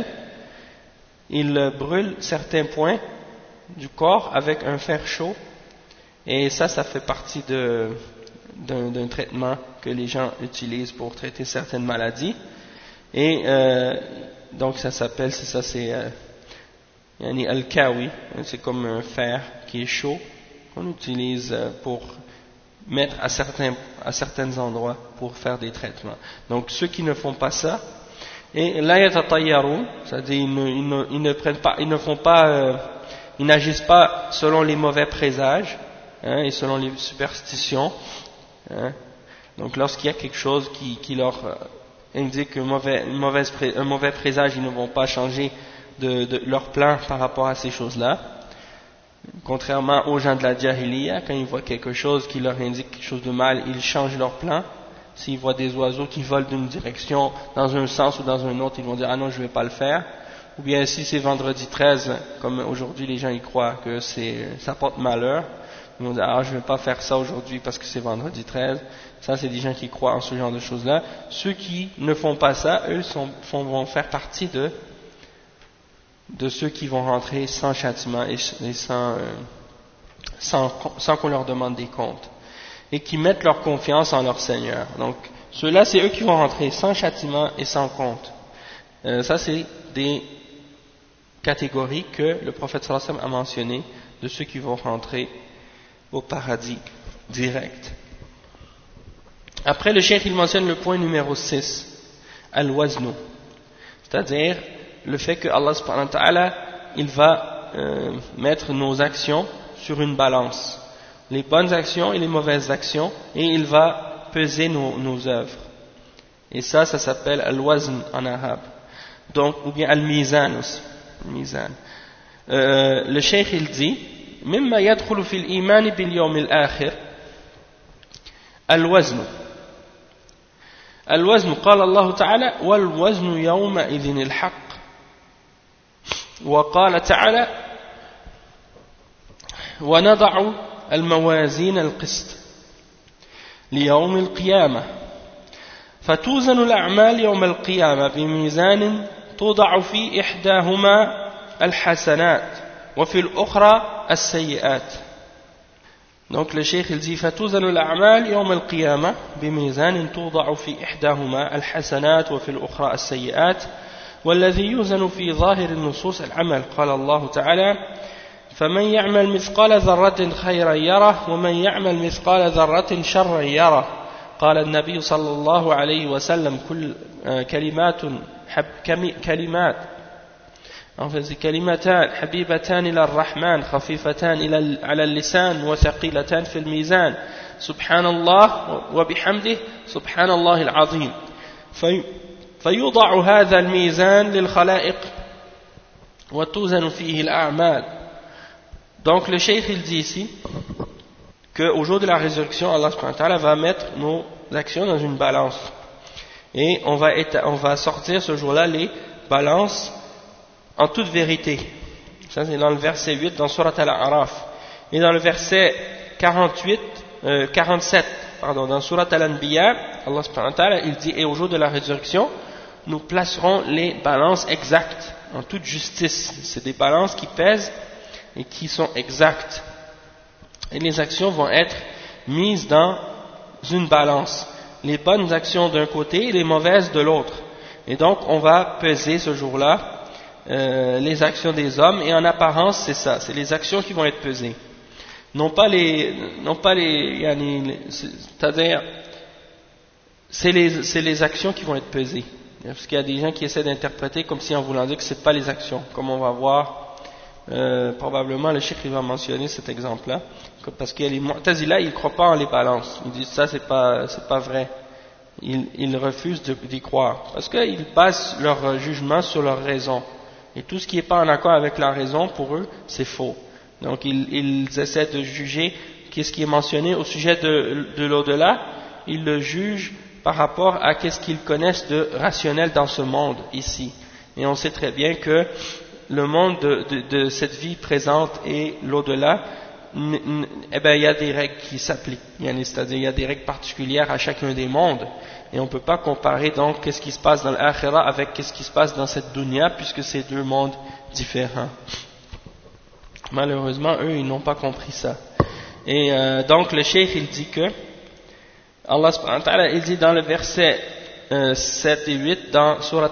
A: Ils brûlent certains points du corps avec un fer chaud, et ça, ça fait partie de, d'un, d'un traitement que les gens utilisent pour traiter certaines maladies. Et euh, donc ça s'appelle, c'est ça, c'est euh, yani al-kawi, c'est comme un fer qui est chaud qu'on utilise pour mettre à certains à certains endroits pour faire des traitements. Donc ceux qui ne font pas ça, et la yatatayyaroun, c'est-à-dire ils ne, ils, ne, ils ne prennent pas, ils ne font pas, euh, ils n'agissent pas selon les mauvais présages, hein, et selon les superstitions. Hein. Donc lorsqu'il y a quelque chose qui, qui leur indique un mauvais, une mauvaise, un mauvais présage, ils ne vont pas changer de, de leur plan par rapport à ces choses-là. Contrairement aux gens de la Jahiliya, quand ils voient quelque chose qui leur indique quelque chose de mal, ils changent leur plan. S'ils voient des oiseaux qui volent d'une direction dans un sens ou dans un autre, ils vont dire « Ah non, je ne vais pas le faire ». Ou bien si c'est vendredi treize, comme aujourd'hui les gens y croient que c'est, ça porte malheur, ils vont dire « Ah, je ne vais pas faire ça aujourd'hui parce que c'est vendredi treize ». Ça, c'est des gens qui croient en ce genre de choses-là. Ceux qui ne font pas ça, eux, sont, font, vont faire partie de, de ceux qui vont rentrer sans châtiment et, et sans, euh, sans, sans qu'on leur demande des comptes. Et qui mettent leur confiance en leur Seigneur. Donc, ceux-là, c'est eux qui vont rentrer sans châtiment et sans compte. Euh, ça, c'est des catégories que le prophète sallallahu alayhi wa sallam a mentionnées de ceux qui vont rentrer au paradis direct. Après, le cheikh, il mentionne le point numéro six, al-waznu, c'est-à-dire le fait que Allah subhanahu wa ta'ala, il va euh, mettre nos actions sur une balance, les bonnes actions et les mauvaises actions, et il va peser nos, nos œuvres. Et ça, ça s'appelle al-wazn en arabe. Donc, ou bien al-mizan aussi. Al-mizan. Euh, le cheikh, il dit, mimma yadkhulu fil iman bil yawm al-akhir, al-wazn. الوزن قال الله تعالى والوزن يومئذ الحق وقال تعالى ونضع الموازين القسط ليوم القيامة فتوزن الأعمال يوم القيامة بميزان توضع في إحداهما الحسنات وفي الأخرى السيئات. Donc le cheikh il dit فتوزن الأعمال يوم القيامة بميزان توضع في إحداهما الحسنات وفي الأخرى السيئات والذي يوزن في ظاهر النصوص العمل قال الله تعالى فمن يعمل مثقال ذرة خيرا يره ومن يعمل مثقال ذرة شرا يره قال النبي صلى الله عليه وسلم كل كلمات كلمات En fait, c'est kalimatan, habibatan ila ar-Rahman, khafifatan ila ala al-lisan, wa thaqilatan fil mizan. Subhanallah wa bihamdih, subhanallah al-azim. فيوضع هذا الميزان للخلائق وتوزن فيه الأعمال. Donc le cheikh il dit ici qu'au jour de la résurrection, Allah subhanahu wa ta'ala va mettre nos actions dans une balance. Et on va, on va sortir ce jour-là les balances en toute vérité. Ça c'est dans le verset huit dans Surat Al-A'raf. Et dans le verset quarante-huit, euh, quarante-sept, pardon, dans Surat Al-Anbiya, Allah subhanahu wa ta'ala, il dit, et au jour de la résurrection, nous placerons les balances exactes, en toute justice. C'est des balances qui pèsent et qui sont exactes. Et les actions vont être mises dans une balance. Les bonnes actions d'un côté et les mauvaises de l'autre. Et donc, on va peser ce jour-là Euh, les actions des hommes, et en apparence c'est ça, c'est les actions qui vont être pesées, non pas les, non pas les, yani, c'est-à-dire c'est les, c'est les actions qui vont être pesées, parce qu'il y a des gens qui essaient d'interpréter comme si en voulant dire que c'est pas les actions, comme on va voir euh, probablement le cheikh il va mentionner cet exemple-là, parce qu'il y a les Mu'tazila, ils ne croient pas en les balances, ils disent ça c'est pas, c'est pas vrai. Ils, ils refusent d'y croire, parce qu'ils basent leur jugement sur leur raison. Et tout ce qui n'est pas en accord avec la raison, pour eux, c'est faux. Donc ils, ils essaient de juger qu'est-ce qui est mentionné au sujet de, de l'au-delà, ils le jugent par rapport à qu'est-ce qu'ils connaissent de rationnel dans ce monde, ici. Et on sait très bien que le monde de, de, de cette vie présente et l'au-delà eh ben, il y a des règles qui s'appliquent, c'est-à-dire il y a des règles particulières à chacun des mondes, et on ne peut pas comparer donc qu'est-ce qui se passe dans l'akhira avec qu'est-ce qui se passe dans cette dunya, puisque c'est deux mondes différents. Malheureusement, eux, ils n'ont pas compris ça. Et euh, donc le cheikh, il dit que Allah subhanahu wa ta'ala, il dit dans le verset euh, sept et huit dans Surat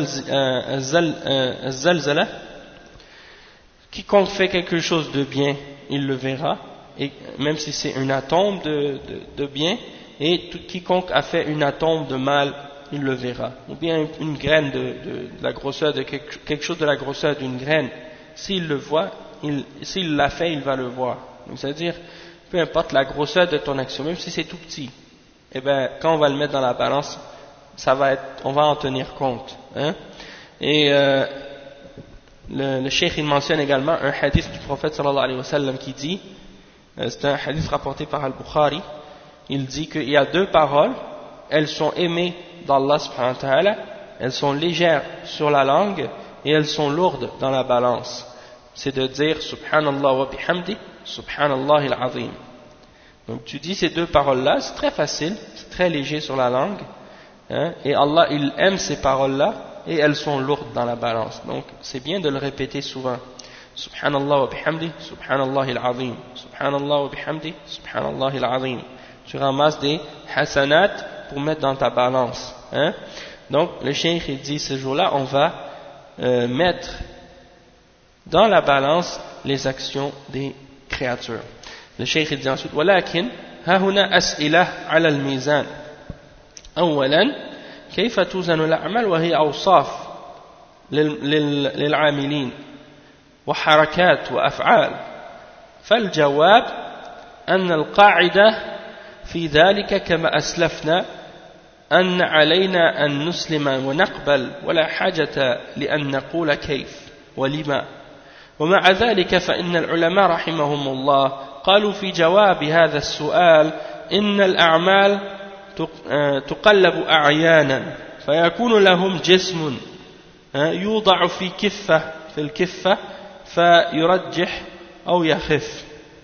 A: Az-Zalzala, quiconque fait quelque chose de bien, il le verra, et même si c'est un atome de, de, de bien, et tout, quiconque a fait une atome de mal, il le verra. Ou bien une graine de, de, de la grosseur de quelque, quelque chose de la grosseur d'une graine, s'il le voit, il, s'il l'a fait, il va le voir. Donc c'est-à-dire, peu importe la grosseur de ton action, même si c'est tout petit, eh ben quand on va le mettre dans la balance, ça va être, on va en tenir compte. Hein? Et euh, le, le cheikh il mentionne également un hadith du prophète sallallahu alayhi wa sallam qui dit, euh, c'est un hadith rapporté par Al-Bukhari, il dit qu'il y a deux paroles, elles sont aimées d'Allah subhanahu wa ta'ala, elles sont légères sur la langue et elles sont lourdes dans la balance. C'est de dire subhanallah wa bihamdi, subhanallah al-azim. Donc tu dis ces deux paroles-là, c'est très facile, c'est très léger sur la langue, hein, et Allah il aime ces paroles-là et elles sont lourdes dans la balance. Donc c'est bien de le répéter souvent. Subhanallah wa bihamdi, subhanallah al-azim, subhanallah wa bihamdi, subhanallah al-azim. Tu ramasses des hasanat pour mettre dans ta balance. Hein. Donc le cheikh il dit ce jour-là on va euh, mettre dans la balance les actions des créatures. Le cheikh il dit ensuite ولكن ها هنا أسئلة على الميزان. أولا كيف توزن الأعمال وهي أوصاف للعاملين وحركات وأفعال. فالجواب أن القاعدة في ذلك كما أسلفنا أن علينا أن نسلم ونقبل ولا حاجة لأن نقول كيف ولما. ومع ذلك فإن العلماء رحمهم الله قالوا في جواب هذا السؤال إن الأعمال تقلب أعيانا فيكون لهم جسم يوضع في كفة في الكفة فيرجح أو يخف.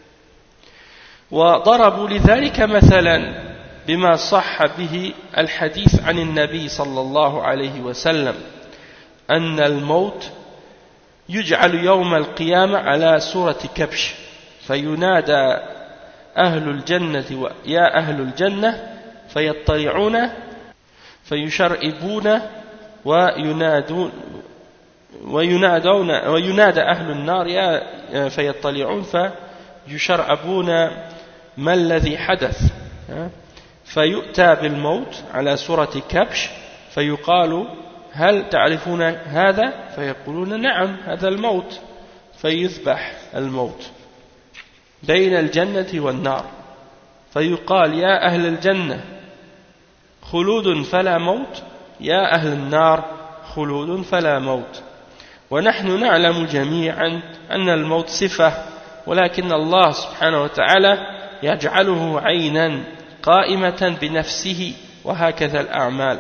A: وضربوا لذلك مثلا بما صح به الحديث عن النبي صلى الله عليه وسلم أن الموت يجعل يوم القيامة على صورة كبش فينادى أهل الجنة يا أهل الجنة فيطلعون فيشرئبون وينادون وينادون وينادى أهل النار يا فيطلعون فيشرئبون ما الذي حدث فيؤتى بالموت على صورة كبش فيقال هل تعرفون هذا فيقولون نعم هذا الموت فيذبح الموت بين الجنة والنار فيقال يا أهل الجنة خلود فلا موت يا أهل النار خلود فلا موت. ونحن نعلم جميعا أن الموت صفة ولكن الله سبحانه وتعالى يجعله عينا قائمة بنفسه وهكذا الأعمال.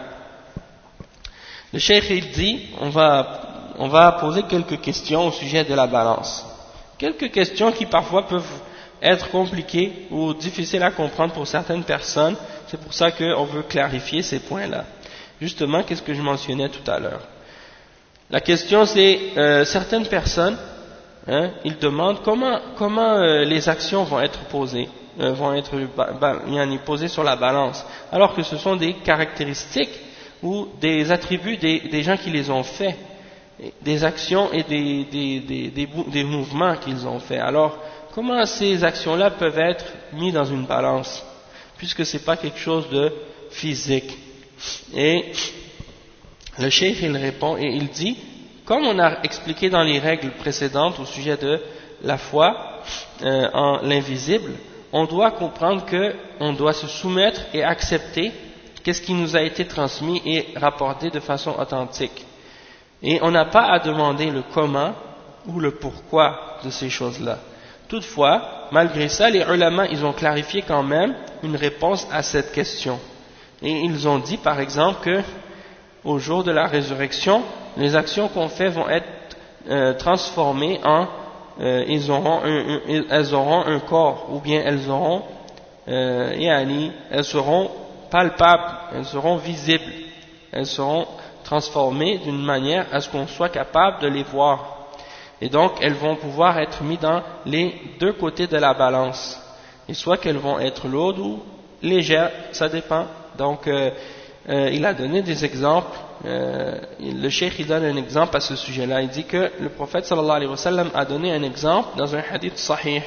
A: Le cheikh il dit, on va, on va poser quelques questions au sujet de la balance. Quelques questions qui parfois peuvent être compliquées ou difficiles à comprendre pour certaines personnes. C'est pour ça qu'on veut clarifier ces points-là. Justement, qu'est-ce que je mentionnais tout à l'heure. La question c'est, euh, certaines personnes, hein, ils demandent comment, comment euh, les actions vont être posées, euh, vont être posées sur la balance, alors que ce sont des caractéristiques ou des attributs des, des gens qui les ont faits, des actions et des, des, des, des, des mouvements qu'ils ont faits. Alors, comment ces actions-là peuvent être mises dans une balance, puisque ce n'est pas quelque chose de physique? Et le cheikh il répond et il dit, comme on a expliqué dans les règles précédentes au sujet de la foi euh, en l'invisible, on doit comprendre qu'on doit se soumettre et accepter qu'est-ce qui nous a été transmis et rapporté de façon authentique. Et on n'a pas à demander le comment ou le pourquoi de ces choses-là. Toutefois, malgré ça, les ulama, ils ont clarifié quand même une réponse à cette question. Et ils ont dit, par exemple, que au jour de la résurrection, les actions qu'on fait vont être euh, transformées en euh, ils auront un, un, elles auront un corps, ou bien elles auront euh, yani, elles seront palpables, elles seront visibles, elles seront transformées d'une manière à ce qu'on soit capable de les voir. Et donc elles vont pouvoir être mises dans les deux côtés de la balance, et soit qu'elles vont être lourdes ou légères, ça dépend. Donc euh, euh, il a donné des exemples. Euh, le cheikh il donne un exemple à ce sujet-là. Il dit que le prophète sallallahu alayhi wa sallam a donné un exemple dans un hadith sahih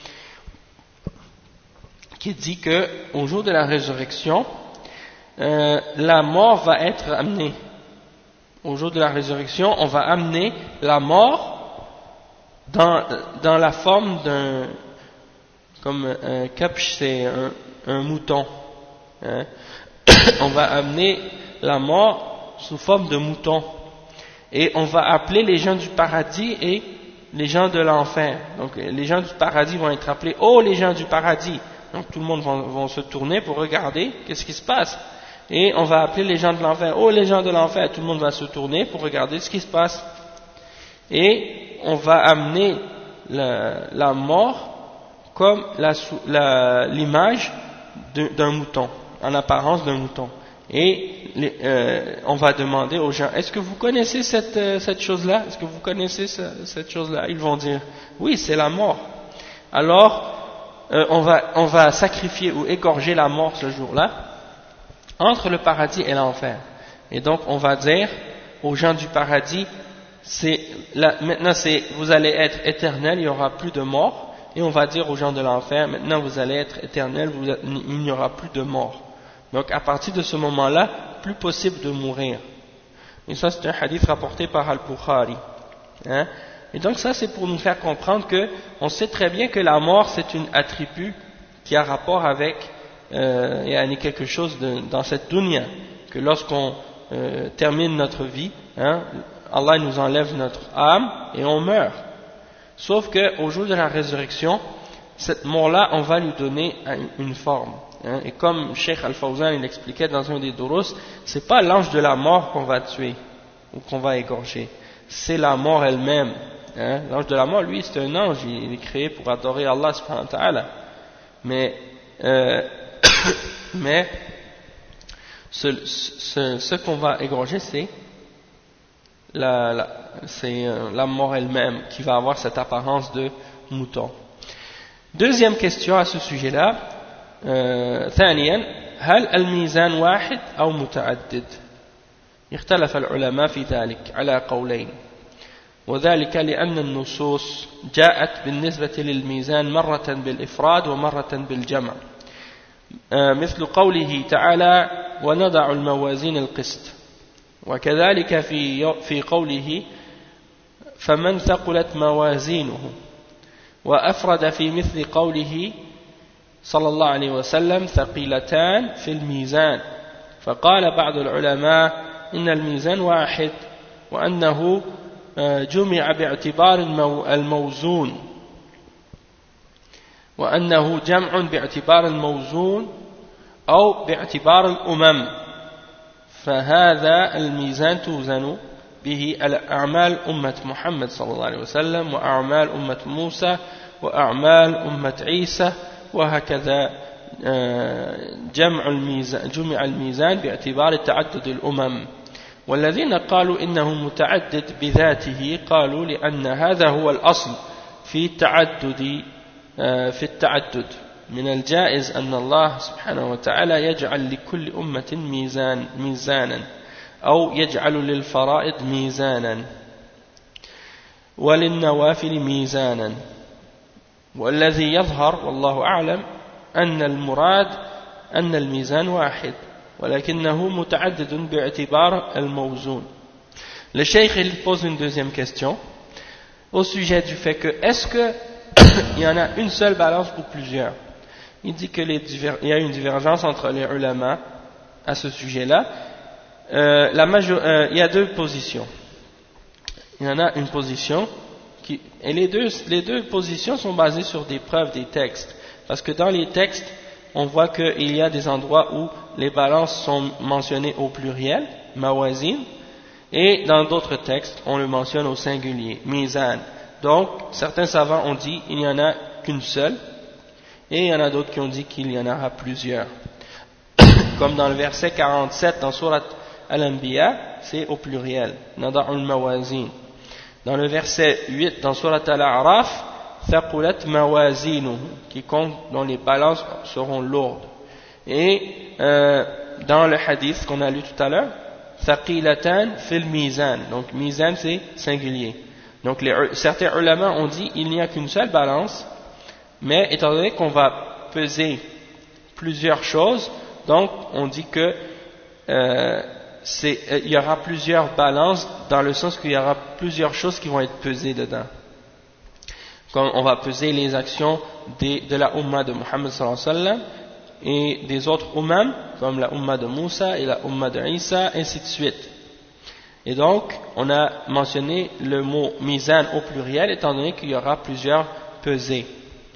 A: qui dit que au jour de la résurrection, euh, la mort va être amenée. Au jour de la résurrection, on va amener la mort dans, dans la forme d'un, comme un kapsh, c'est un, un mouton. Hein. On va amener la mort sous forme de mouton, et on va appeler les gens du paradis et les gens de l'enfer. Donc les gens du paradis vont être appelés oh les gens du paradis, donc tout le monde va, va se tourner pour regarder qu'est-ce qui se passe, et on va appeler les gens de l'enfer oh les gens de l'enfer, tout le monde va se tourner pour regarder ce qui se passe, et on va amener la, la mort comme l'image d'un mouton, en apparence d'un mouton. Et les, euh, on va demander aux gens, est-ce que vous connaissez cette, euh, cette chose-là? Est-ce que vous connaissez ce, cette chose-là? Ils vont dire, oui, c'est la mort. Alors, euh, on, va, on va sacrifier ou égorger la mort ce jour-là, entre le paradis et l'enfer. Et donc, on va dire aux gens du paradis, c'est, là, maintenant, c'est, vous allez être éternel, il n'y aura plus de mort. Et on va dire aux gens de l'enfer, maintenant, vous allez être éternel, vous, il n'y aura plus de mort. Donc à partir de ce moment-là, plus possible de mourir. Et ça c'est un hadith rapporté par Al-Bukhari. Hein? Et donc ça c'est pour nous faire comprendre que on sait très bien que la mort c'est un attribut qui a rapport avec euh, il y a quelque chose de, dans cette dunya, que lorsqu'on euh, termine notre vie, hein, Allah nous enlève notre âme et on meurt. Sauf qu'au jour de la résurrection, cette mort-là, on va lui donner une forme. Hein, et comme Cheikh Al-Fawzan il expliquait dans un des durus, c'est pas l'ange de la mort qu'on va tuer ou qu'on va égorger, c'est la mort elle-même. Hein. L'ange de la mort, lui, c'est un ange, il est créé pour adorer Allah subhanahu wa ta'ala. Mais, euh, mais ce, ce, ce qu'on va égorger, c'est la, la, c'est la mort elle-même qui va avoir cette apparence de mouton. Deuxième question à ce sujet-là. آه ثانيا هل الميزان واحد أو متعدد؟ اختلف العلماء في ذلك على قولين، وذلك لأن النصوص جاءت بالنسبة للميزان مرة بالإفراد ومرة بالجمع، آه مثل قوله تعالى ونضع الموازين القسط، وكذلك في في قوله فمن ثقلت موازينه، وأفرد في مثل قوله صلى الله عليه وسلم ثقيلتان في الميزان، فقال بعض العلماء إن الميزان واحد وأنه جمع باعتبار الموزون، وأنه جمع باعتبار الموزون أو باعتبار الأمم، فهذا الميزان توزن به أعمال أمة محمد صلى الله عليه وسلم وأعمال أمة موسى وأعمال أمة عيسى، وهكذا جمع الميزان جمع الميزان باعتبار تعدد الأمم. والذين قالوا إنه متعدد بذاته قالوا لأن هذا هو الأصل في التعدد في التعدد من الجائز أن الله سبحانه وتعالى يجعل لكل أمة ميزان ميزانا أو يجعل للفرائض ميزانا وللنوافل ميزانا، والذي يظهر والله أعلم أن المراد أن الميزان واحد ولكنه متعدد باعتبار الموزون. Le cheikh il pose une deuxième question au sujet du fait que est-ce que il y en a une seule balance ou plusieurs. Il dit que les divers, il y a une divergence entre les ulama à ce sujet-là. Euh, la major, euh, il y a deux positions. Il y en a une position qui, et les deux, les deux positions sont basées sur des preuves des textes, parce que dans les textes on voit qu'il y a des endroits où les balances sont mentionnées au pluriel, mawazin, et dans d'autres textes on le mentionne au singulier, mizan. Donc, certains savants ont dit il n'y en a qu'une seule, et il y en a d'autres qui ont dit qu'il y en aura plusieurs. Comme dans le verset quarante-sept dans Surat Al-Anbiya, c'est au pluriel, Nada'ul Mawazin. Dans le verset huit dans Surat Al-A'raf, Thaqulat Mawazinuhu, qui compte dont les balances seront lourdes. Et euh, dans le hadith qu'on a lu tout à l'heure, Thaqilatan fil Mizan, donc Mizan c'est singulier. Donc les, certains ulama ont dit il n'y a qu'une seule balance, mais étant donné qu'on va peser plusieurs choses, donc on dit que euh, c'est, euh, il y aura plusieurs balances dans le sens qu'il y aura plusieurs choses qui vont être pesées dedans. Comme on va peser les actions des, de la Ummah de Muhammad sallallahu alayhi wa sallam et des autres Ummahs comme la Ummah de Moussa et la Ummah de Isa, ainsi de suite. Et donc on a mentionné le mot mizan au pluriel étant donné qu'il y aura plusieurs pesées.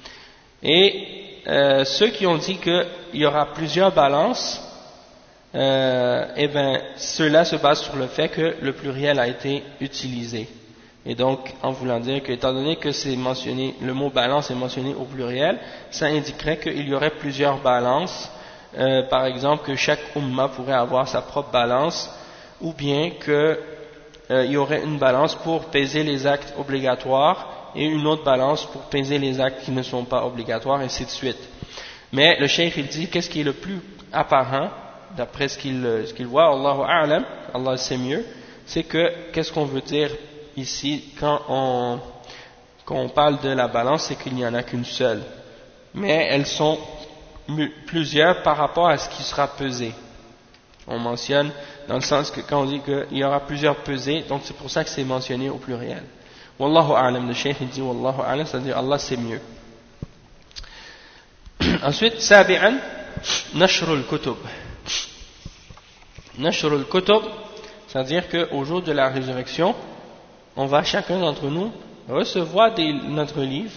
A: Et euh, ceux qui ont dit qu'il y aura plusieurs balances, euh, eh bien, ceux-là se basent sur le fait que le pluriel a été utilisé. Et donc, en voulant dire que, étant donné que c'est mentionné, le mot balance est mentionné au pluriel, ça indiquerait qu'il y aurait plusieurs balances. Euh, par exemple, que chaque umma pourrait avoir sa propre balance, ou bien qu'il euh, y aurait une balance pour peser les actes obligatoires et une autre balance pour peser les actes qui ne sont pas obligatoires, ainsi de suite. Mais le cheikh il dit qu'est-ce qui est le plus apparent, d'après ce qu'il ce qu'il voit, Allahu a'lam, Allah sait mieux, c'est que qu'est-ce qu'on veut dire ici quand on, quand on parle de la balance, c'est qu'il n'y en a qu'une seule. Mais elles sont plusieurs par rapport à ce qui sera pesé. On mentionne dans le sens que quand on dit qu'il y aura plusieurs pesées, donc c'est pour ça que c'est mentionné au pluriel. Wallahu a'lam, le cheikh il dit Wallahu a'lam, c'est-à-dire Allah c'est mieux. Ensuite, sabi'an, nashrul kutub. Nashrul kutub, c'est-à-dire qu'au jour de la résurrection, on va chacun d'entre nous recevoir des, notre livre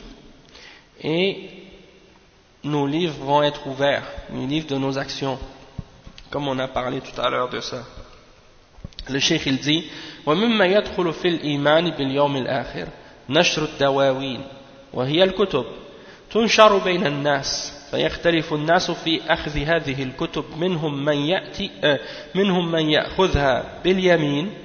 A: et nos livres vont être ouverts, les livres de nos actions, comme on a parlé tout à l'heure de ça. Le cheikh il dit ومما يدخل في الإيمان باليوم الآخر نشر الدواوين وهي الكتب تنشر بين الناس فيختلف الناس في أخذ هذه الكتب منهم من يأتي منهم من يأخذها باليمين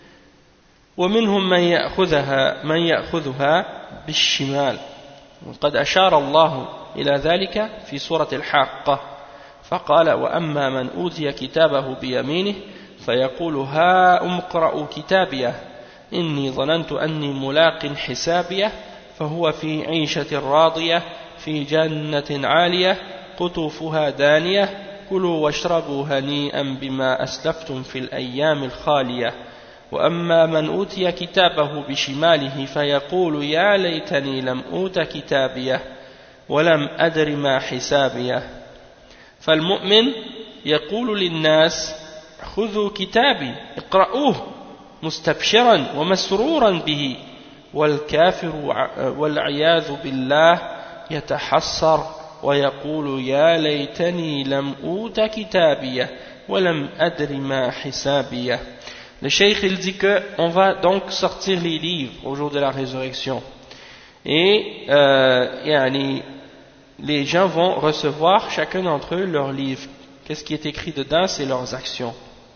A: ومنهم من يأخذها من يأخذها بالشمال وقد أشار الله إلى ذلك في سورة الحاقة فقال وأما من أوتي كتابه بيمينه فيقول هاؤم اقرءوا كتابيه إني ظننت أني ملاق حسابيه فهو في عيشة راضية في جنة عالية قطوفها دانية كلوا واشربوا هنيئا بما أسلفتم في الأيام الخالية وأما من أوتي كتابه بشماله فيقول يا ليتني لم أوت كتابيه ولم أدر ما حسابيه فالمؤمن يقول للناس خذوا كتابي اقرأوه مستبشرا ومسرورا به والكافر والعياذ بالله يتحسر ويقول يا ليتني لم أوت كتابيه ولم أدر ما حسابيه. Le cheikh il dit que on va donc sortir les livres au jour de la résurrection et euh, yani, les gens vont recevoir chacun d'entre eux leur livre. Qu'est-ce qui est écrit dedans? C'est leurs actions.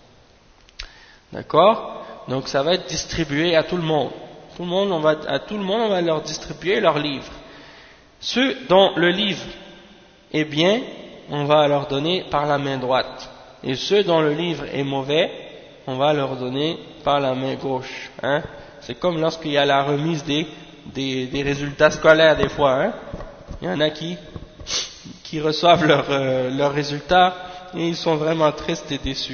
A: D'accord? Donc ça va être distribué à tout le monde. Tout le monde, on va, à tout le monde, on va leur distribuer leurs livres. Ceux dont le livre est bien, on va leur donner par la main droite. Et ceux dont le livre est mauvais, on va leur donner par la main gauche. Hein? C'est comme lorsqu'il y a la remise des, des, des résultats scolaires des fois. Hein? Il y en a qui, qui reçoivent leurs euh, leurs résultats et ils sont vraiment tristes et déçus.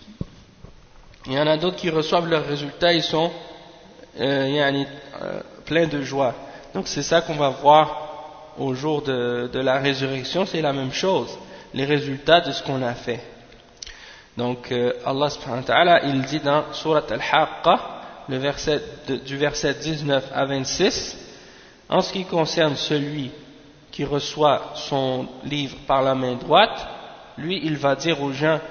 A: Il y en a d'autres qui reçoivent leurs résultats, ils sont euh, yani, euh, pleins de joie. Donc c'est ça qu'on va voir au jour de, de la résurrection, c'est la même chose, les résultats de ce qu'on a fait. Donc euh, Allah subhanahu wa ta'ala, il dit dans Surat Al-Haqqa, le verset de, du verset dix-neuf à vingt-six, en ce qui concerne celui qui reçoit son livre par la main droite, lui il va dire aux gens,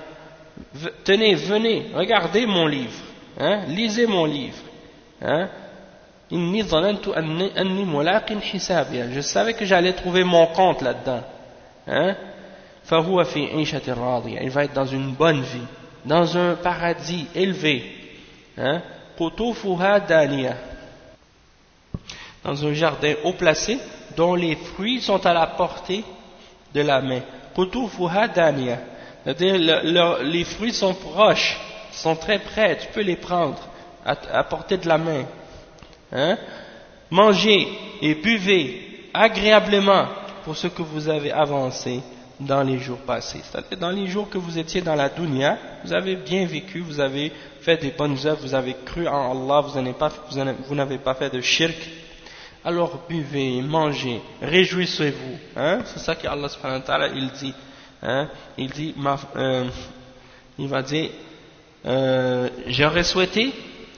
A: tenez, venez, regardez mon livre, hein, lisez mon livre, hein, Inni dhanantu anni anni mulaqin hisabiya. Je savais que j'allais trouver mon compte là-dedans. Hein? Fahuwa fi 'ishatin radiya. Il va être dans une bonne vie, dans un paradis élevé. Hein? Qutufuha daniya. Dans un jardin haut placé dont les fruits sont à la portée de la main. Qutufuha daniya. C'est-à-dire le, le, les fruits sont proches, sont très près, tu peux les prendre à, à portée de la main. Hein? Mangez et buvez agréablement pour ce que vous avez avancé dans les jours passés. C'est-à-dire dans les jours que vous étiez dans la dunya, vous avez bien vécu, vous avez fait des bonnes œuvres, vous avez cru en Allah, vous n'avez pas, vous n'avez pas fait de shirk. Alors buvez, mangez, réjouissez-vous. Hein? C'est ça qu'Allah subhanahu wa ta'ala il dit. Hein? Il dit, ma, euh, il va dire, euh, j'aurais souhaité.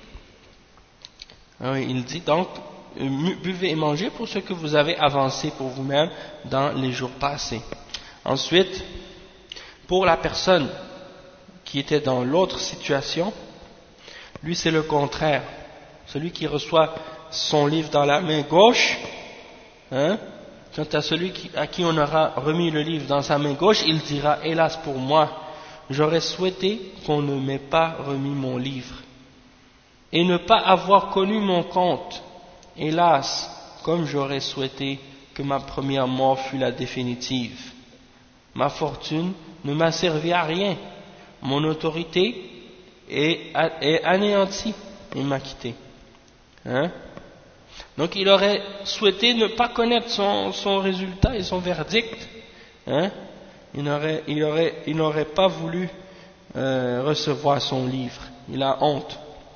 A: Oui, il dit donc, buvez et mangez pour ce que vous avez avancé pour vous-même dans les jours passés. Ensuite, pour la personne qui était dans l'autre situation, lui c'est le contraire. Celui qui reçoit son livre dans la main gauche, hein, quant à celui qui, à qui on aura remis le livre dans sa main gauche, il dira, hélas pour moi, j'aurais souhaité qu'on ne m'ait pas remis mon livre. Et ne pas avoir connu mon compte, hélas, comme j'aurais souhaité que ma première mort fût la définitive. Ma fortune ne m'a servi à rien, mon autorité est, est anéantie et m'a quitté. Hein? Donc il aurait souhaité ne pas connaître son, son résultat et son verdict. Hein? Il n'aurait il aurait, il n'aurait pas voulu euh, recevoir son livre, il a honte.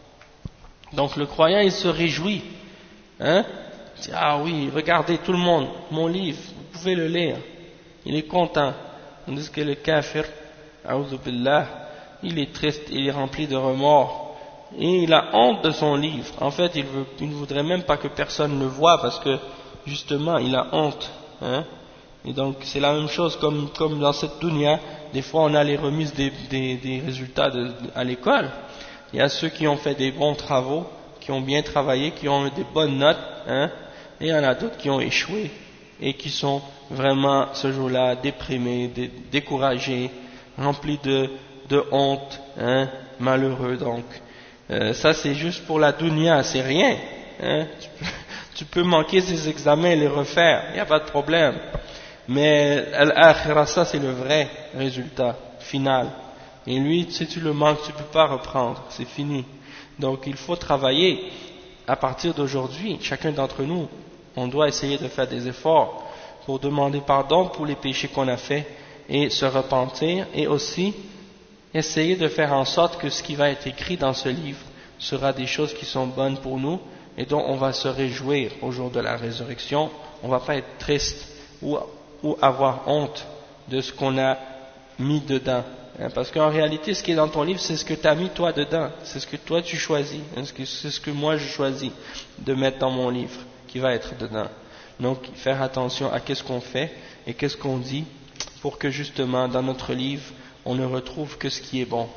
A: Donc le croyant il se réjouit, hein? Il dit, ah oui, regardez tout le monde, mon livre, vous pouvez le lire. Il est content. Tandis que le kafir, a'udhu billah, il est triste, il est rempli de remords et il a honte de son livre. En fait, il veut, il ne voudrait même pas que personne le voie parce que justement il a honte. Hein? Et donc c'est la même chose comme, comme dans cette dunya. Des fois on a les remises des, des, des résultats de, de, à l'école. Il y a ceux qui ont fait des bons travaux, qui ont bien travaillé, qui ont eu des bonnes notes, hein, et il y en a d'autres qui ont échoué et qui sont vraiment ce jour-là déprimés, dé, découragés, remplis de, de honte, hein, malheureux. Donc euh, ça c'est juste pour la dunya, c'est rien. Hein, tu, peux, tu peux manquer ces examens et les refaire, il n'y a pas de problème. Mais al-akhirah, ça c'est le vrai résultat final. Et lui, si tu le manques, tu ne peux pas reprendre, c'est fini. Donc il faut travailler à partir d'aujourd'hui, chacun d'entre nous, on doit essayer de faire des efforts pour demander pardon pour les péchés qu'on a faits et se repentir, et aussi essayer de faire en sorte que ce qui va être écrit dans ce livre sera des choses qui sont bonnes pour nous et dont on va se réjouir au jour de la résurrection. On ne va pas être triste ou, ou avoir honte de ce qu'on a mis dedans. Parce qu'en réalité, ce qui est dans ton livre, c'est ce que tu as mis toi dedans, c'est ce que toi tu choisis, c'est ce que moi je choisis de mettre dans mon livre, qui va être dedans. Donc, faire attention à qu'est-ce qu'on fait et qu'est-ce qu'on dit, pour que justement, dans notre livre, on ne retrouve que ce qui est bon.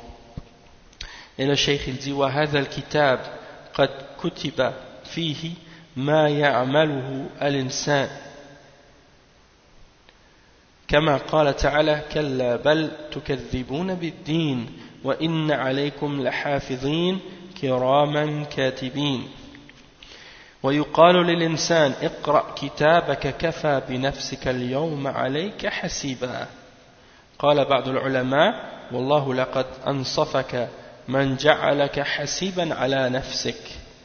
A: Et le cheikh il dit, وَهَذَا الْكِتَابِ قَدْ كُتِبَ فِيهِ مَا يَعْمَلُهُ الْإِنسَانِ كما قال تعالى كلا بل تكذبون بالدين وإن عليكم لحافظين كراما كاتبين ويقال للإنسان اقرأ كتابك كفى بنفسك اليوم عليك حسيبا. قال بعض العلماء والله لقد أنصفك من جعلك حسيبا على نفسك.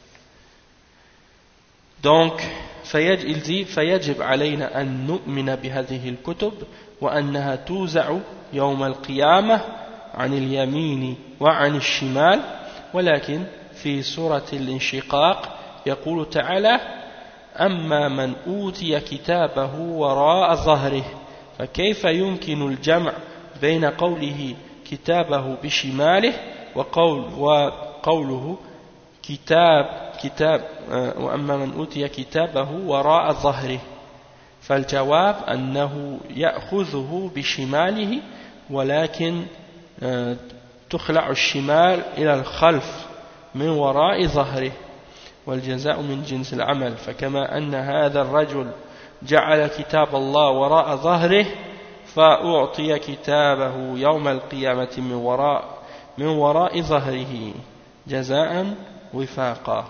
A: Donc il dit فيجب علينا أن نؤمن بهذه الكتب وأنها توزع يوم القيامة عن اليمين وعن الشمال. ولكن في سورة الانشقاق يقول تعالى أما من أوتي كتابه وراء ظهره فكيف يمكن الجمع بين قوله كتابه بشماله وقول وقوله كتاب كتاب وأما من أوتي كتابه وراء ظهره. فالجواب أنه يأخذه بشماله ولكن تخلع الشمال إلى الخلف من وراء ظهره والجزاء من جنس العمل فكما أن هذا الرجل جعل كتاب الله وراء ظهره فأعطي كتابه يوم القيامة من وراء من وراء ظهره جزاء وفاقا.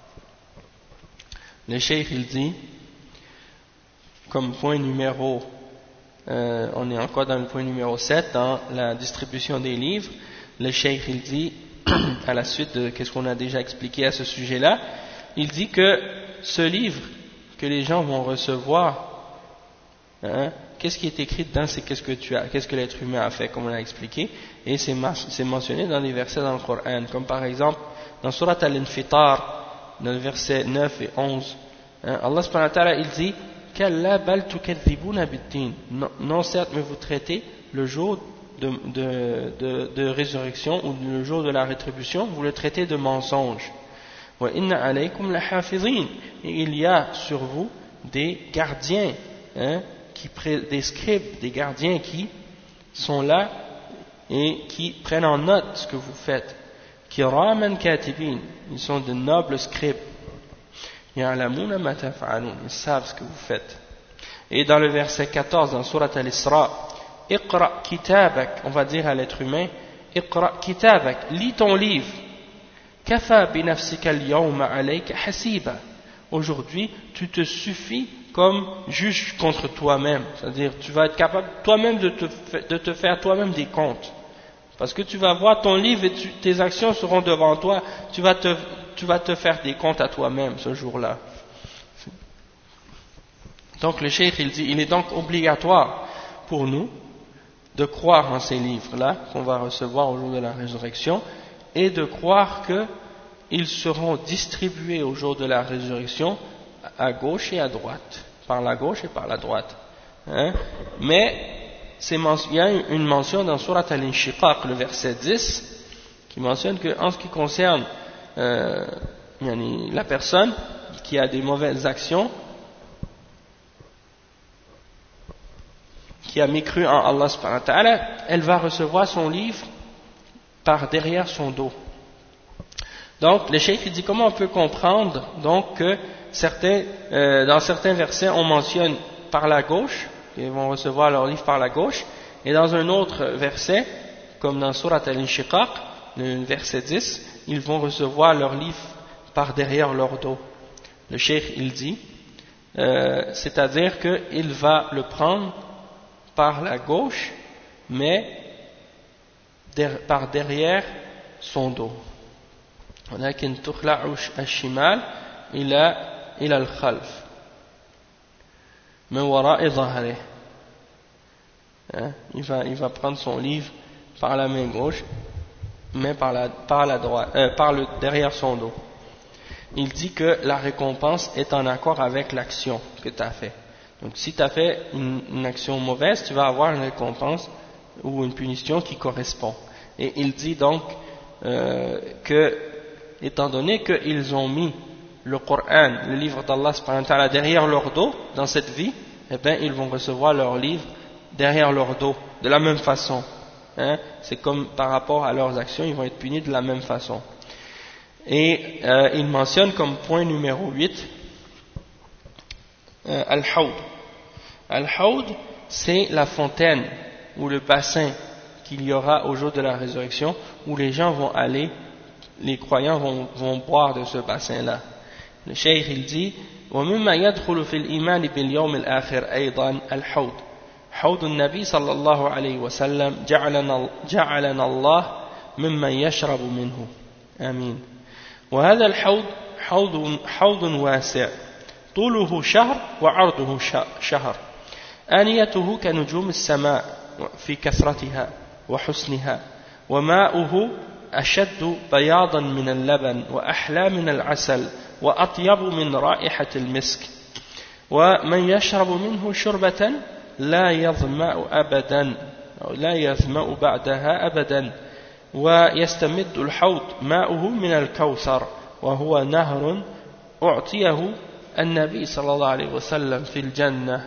A: Le cheikh il dit comme point numéro euh, on est encore dans le point numéro sept dans la distribution des livres. Le cheikh il dit à la suite de ce qu'on a déjà expliqué à ce sujet là, il dit que ce livre que les gens vont recevoir, hein, qu'est-ce qui est écrit dedans, c'est qu'est-ce que tu as, qu'est-ce que l'être humain a fait, comme on a expliqué, et c'est, c'est mentionné dans les versets dans le Coran, comme par exemple dans Surat Al-Infitar, dans le verset neuf et onze, hein, Allah subhanahu wa ta'ala il dit Kalla bal tukadhibuna bid-din. Non, certes, mais vous traitez le jour de, de, de, de résurrection ou le jour de la rétribution, vous le traitez de mensonge. Wa inna alaykum lahafizin. Et il y a sur vous des gardiens, hein, qui, des scribes, des gardiens qui sont là et qui prennent en note ce que vous faites. Kiraman katibin. Ils sont de nobles scribes. Ya'lamuna ma taf'alun. Ils savent ce que vous faites. Et dans le verset quatorze, dans Surat Al-Isra, Iqra kitabak, on va dire à l'être humain, Iqra kitabak, lis ton livre. Kafa bi nafsika al-yawma alayka hasiba. Aujourd'hui, tu te suffis comme juge contre toi-même. C'est-à-dire, tu vas être capable toi-même de te, de te faire toi-même des comptes. Parce que tu vas voir ton livre et tu, tes actions seront devant toi. Tu vas te, tu vas te faire des comptes à toi-même ce jour-là. Donc le cheikh il dit, il est donc obligatoire pour nous de croire en ces livres-là qu'on va recevoir au jour de la résurrection et de croire qu'ils seront distribués au jour de la résurrection à gauche et à droite, par la gauche et par la droite. Hein? Mais c'est, il y a une mention dans Surat Al-Inshiqaq, le verset dix, qui mentionne qu'en ce qui concerne euh, la personne qui a des mauvaises actions, qui a mécru en Allah subhanahu wa ta'ala, elle va recevoir son livre par derrière son dos. Donc le cheikh dit comment on peut comprendre donc que certains, euh, dans certains versets on mentionne par la gauche, ils vont recevoir leur livre par la gauche, et dans un autre verset, comme dans Surat Al-Inshiqaq, le verset dix, ils vont recevoir leur livre par derrière leur dos. Le cheikh il dit, euh, c'est-à-dire qu'il va le prendre par la gauche, mais der, par derrière son dos. ولكن تخلع الشمال إلى إلى الخلف من وراء ظهره. Il va, il va prendre son livre par la main gauche, mais par la, par la droite, euh, par le derrière son dos. Il dit que la récompense est en accord avec l'action que tu as fait. Donc si tu as fait une, une action mauvaise, tu vas avoir une récompense ou une punition qui correspond. Et il dit donc euh, que, étant donné qu'ils ont mis le Coran, le livre d'Allah subhanahu wa ta'ala derrière leur dos dans cette vie, eh bien ils vont recevoir leur livre derrière leur dos, de la même façon. Hein? C'est comme par rapport à leurs actions, ils vont être punis de la même façon. Et euh, il mentionne comme point numéro huit, Euh, Al-Hawd. Al-Hawd, c'est la fontaine ou le bassin qu'il y aura au jour de la résurrection où les gens vont aller, les croyants vont, vont boire de ce bassin-là. Le cheikh il dit وَمِمَّا يَدْخُلُ فِي الْإِيمَانِ بِالْيَوْمِ الْآخِرِ أيضا الحوض حوض النبي صلى الله عليه وسلم جعلنا, جعلنا الله ممن يشرب منه آمين. وهذا الحوض حوض, حوض واسع طوله شهر وعرضه شهر آنيته كنجوم السماء في كثرتها وحسنها وماؤه أشد بياضا من اللبن وأحلى من العسل وأطيب من رائحة المسك ومن يشرب منه شربة لا يظمأ أبدا أو لا يظمأ بعدها أبدا ويستمد الحوض ماؤه من الكوثر وهو نهر أعطيه النبي صلى الله عليه وسلم في الجنة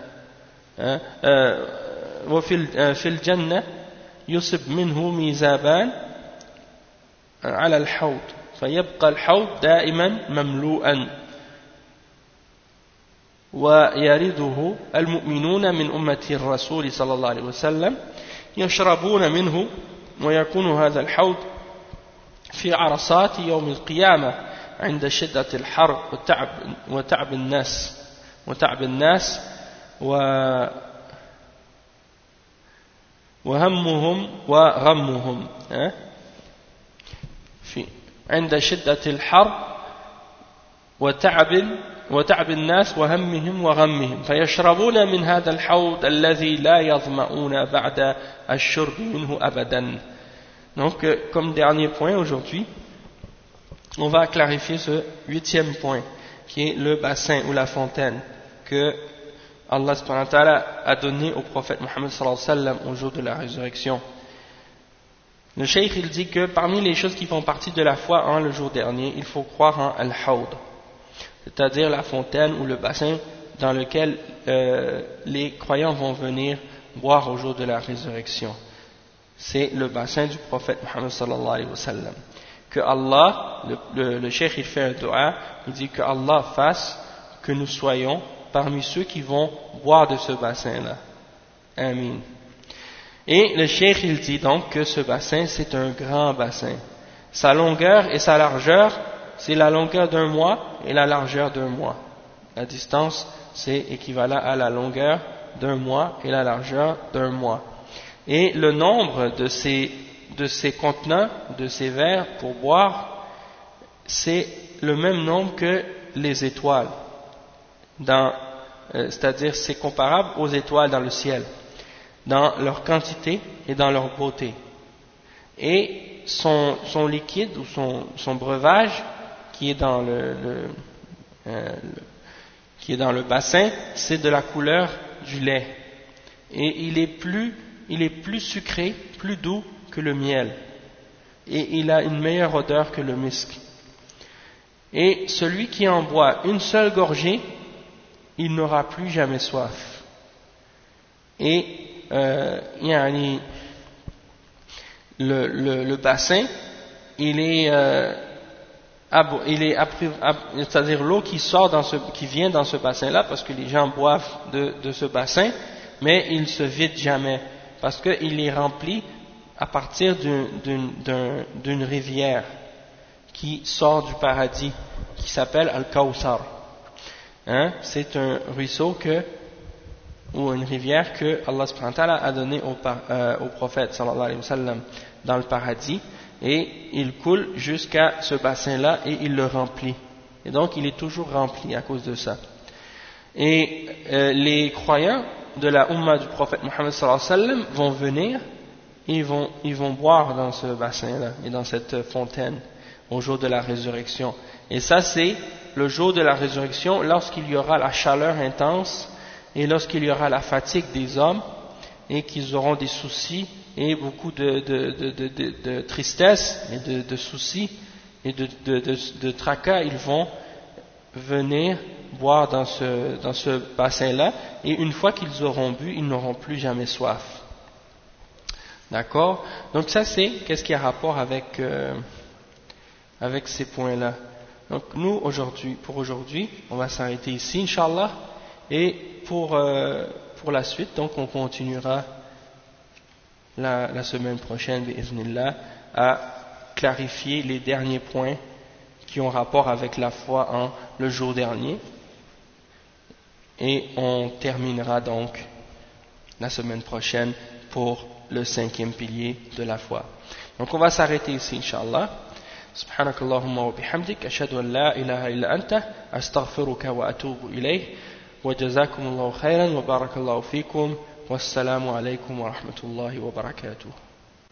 A: وفي في الجنة يصب منه ميزابان على الحوض فيبقى الحوض دائما مملوءا ويرده المؤمنون من أمة الرسول صلى الله عليه وسلم يشربون منه ويكون هذا الحوض في عرصات يوم القيامة عند شدة الحر وتعب, وتعب الناس وتعب الناس وهمهم وغمهم في عند شدة الحر وتعب وتعب الناس وهمهم وغمهم فيشربون من هذا الحوض الذي لا يظمؤون بعد الشرب منه أبدا. Donc, comme dernier point aujourd'hui, on va clarifier ce huitième point, qui est le bassin ou la fontaine que Allah subhanahu wa ta'ala a donné au prophète Mohammed sallallahu alayhi wa sallam au jour de la résurrection. Le cheikh il dit que parmi les choses qui font partie de la foi en le jour dernier, il faut croire en al-hawd, c'est-à-dire la fontaine ou le bassin dans lequel euh, les croyants vont venir boire au jour de la résurrection. C'est le bassin du prophète Mohammed sallallahu alayhi wa sallam. Que Allah, le, le, le cheikh il fait un dua, il dit que Allah fasse que nous soyons parmi ceux qui vont boire de ce bassin-là. Amin. Et le cheikh il dit donc que ce bassin c'est un grand bassin. Sa longueur et sa largeur, c'est la longueur d'un mois et la largeur d'un mois. La distance c'est équivalent à la longueur d'un mois et la largeur d'un mois. Et le nombre de ces, de ces contenants, de ces verres pour boire, c'est le même nombre que les étoiles. Dans, euh, c'est-à-dire c'est comparable aux étoiles dans le ciel, dans leur quantité et dans leur beauté. Et son, son liquide ou son, son breuvage qui est dans le, le, euh, le, qui est dans le bassin, c'est de la couleur du lait. Et il est plus il est plus sucré, plus doux que le miel, et il a une meilleure odeur que le misk. Et celui qui en boit une seule gorgée, il n'aura plus jamais soif. Et euh, yani, le, le, le bassin, il est, euh, ab, il est ab, c'est-à-dire l'eau qui sort dans ce, qui vient dans ce bassin-là, parce que les gens boivent de, de ce bassin, mais il ne se vide jamais. Parce qu'il est rempli à partir d'une rivière qui sort du paradis, qui s'appelle Al-Kawthar. Hein? C'est un ruisseau que, ou une rivière que Allah subhanahu wa ta'ala a donné au, euh, au prophète sallallahu alayhi wa sallam dans le paradis, et il coule jusqu'à ce bassin-là et il le remplit. Et donc il est toujours rempli à cause de ça. Et euh, les croyants de la Ummah du prophète Mohammed sallallahu alayhi wa sallam vont venir et ils vont, ils vont boire dans ce bassin-là et dans cette fontaine au jour de la résurrection. Et ça c'est le jour de la résurrection lorsqu'il y aura la chaleur intense et lorsqu'il y aura la fatigue des hommes et qu'ils auront des soucis et beaucoup de, de, de, de, de, de tristesse et de, de soucis et de, de, de, de tracas, ils vont venir boire dans ce, dans ce bassin-là, et une fois qu'ils auront bu, ils n'auront plus jamais soif. D'accord? Donc ça c'est, qu'est-ce qui a rapport avec, euh, avec ces points-là. Donc nous, aujourd'hui, pour aujourd'hui, on va s'arrêter ici, Inch'Allah, et pour, euh, pour la suite, donc on continuera la, la semaine prochaine, bi'idhnillah, à clarifier les derniers points qui ont rapport avec la foi en le jour dernier. Et on terminera donc la semaine prochaine pour le cinquième pilier de la foi. Donc on va s'arrêter ici, Inch'Allah. Subhanakallahumma wa bihamdik, ashhadu an la ilaha illa anta, astaghfiruka wa atubu ilayh, wa jazakumullahu khairan wa barakallahu fikum, wassalamu alaykum wa rahmatullahi wa barakatuh.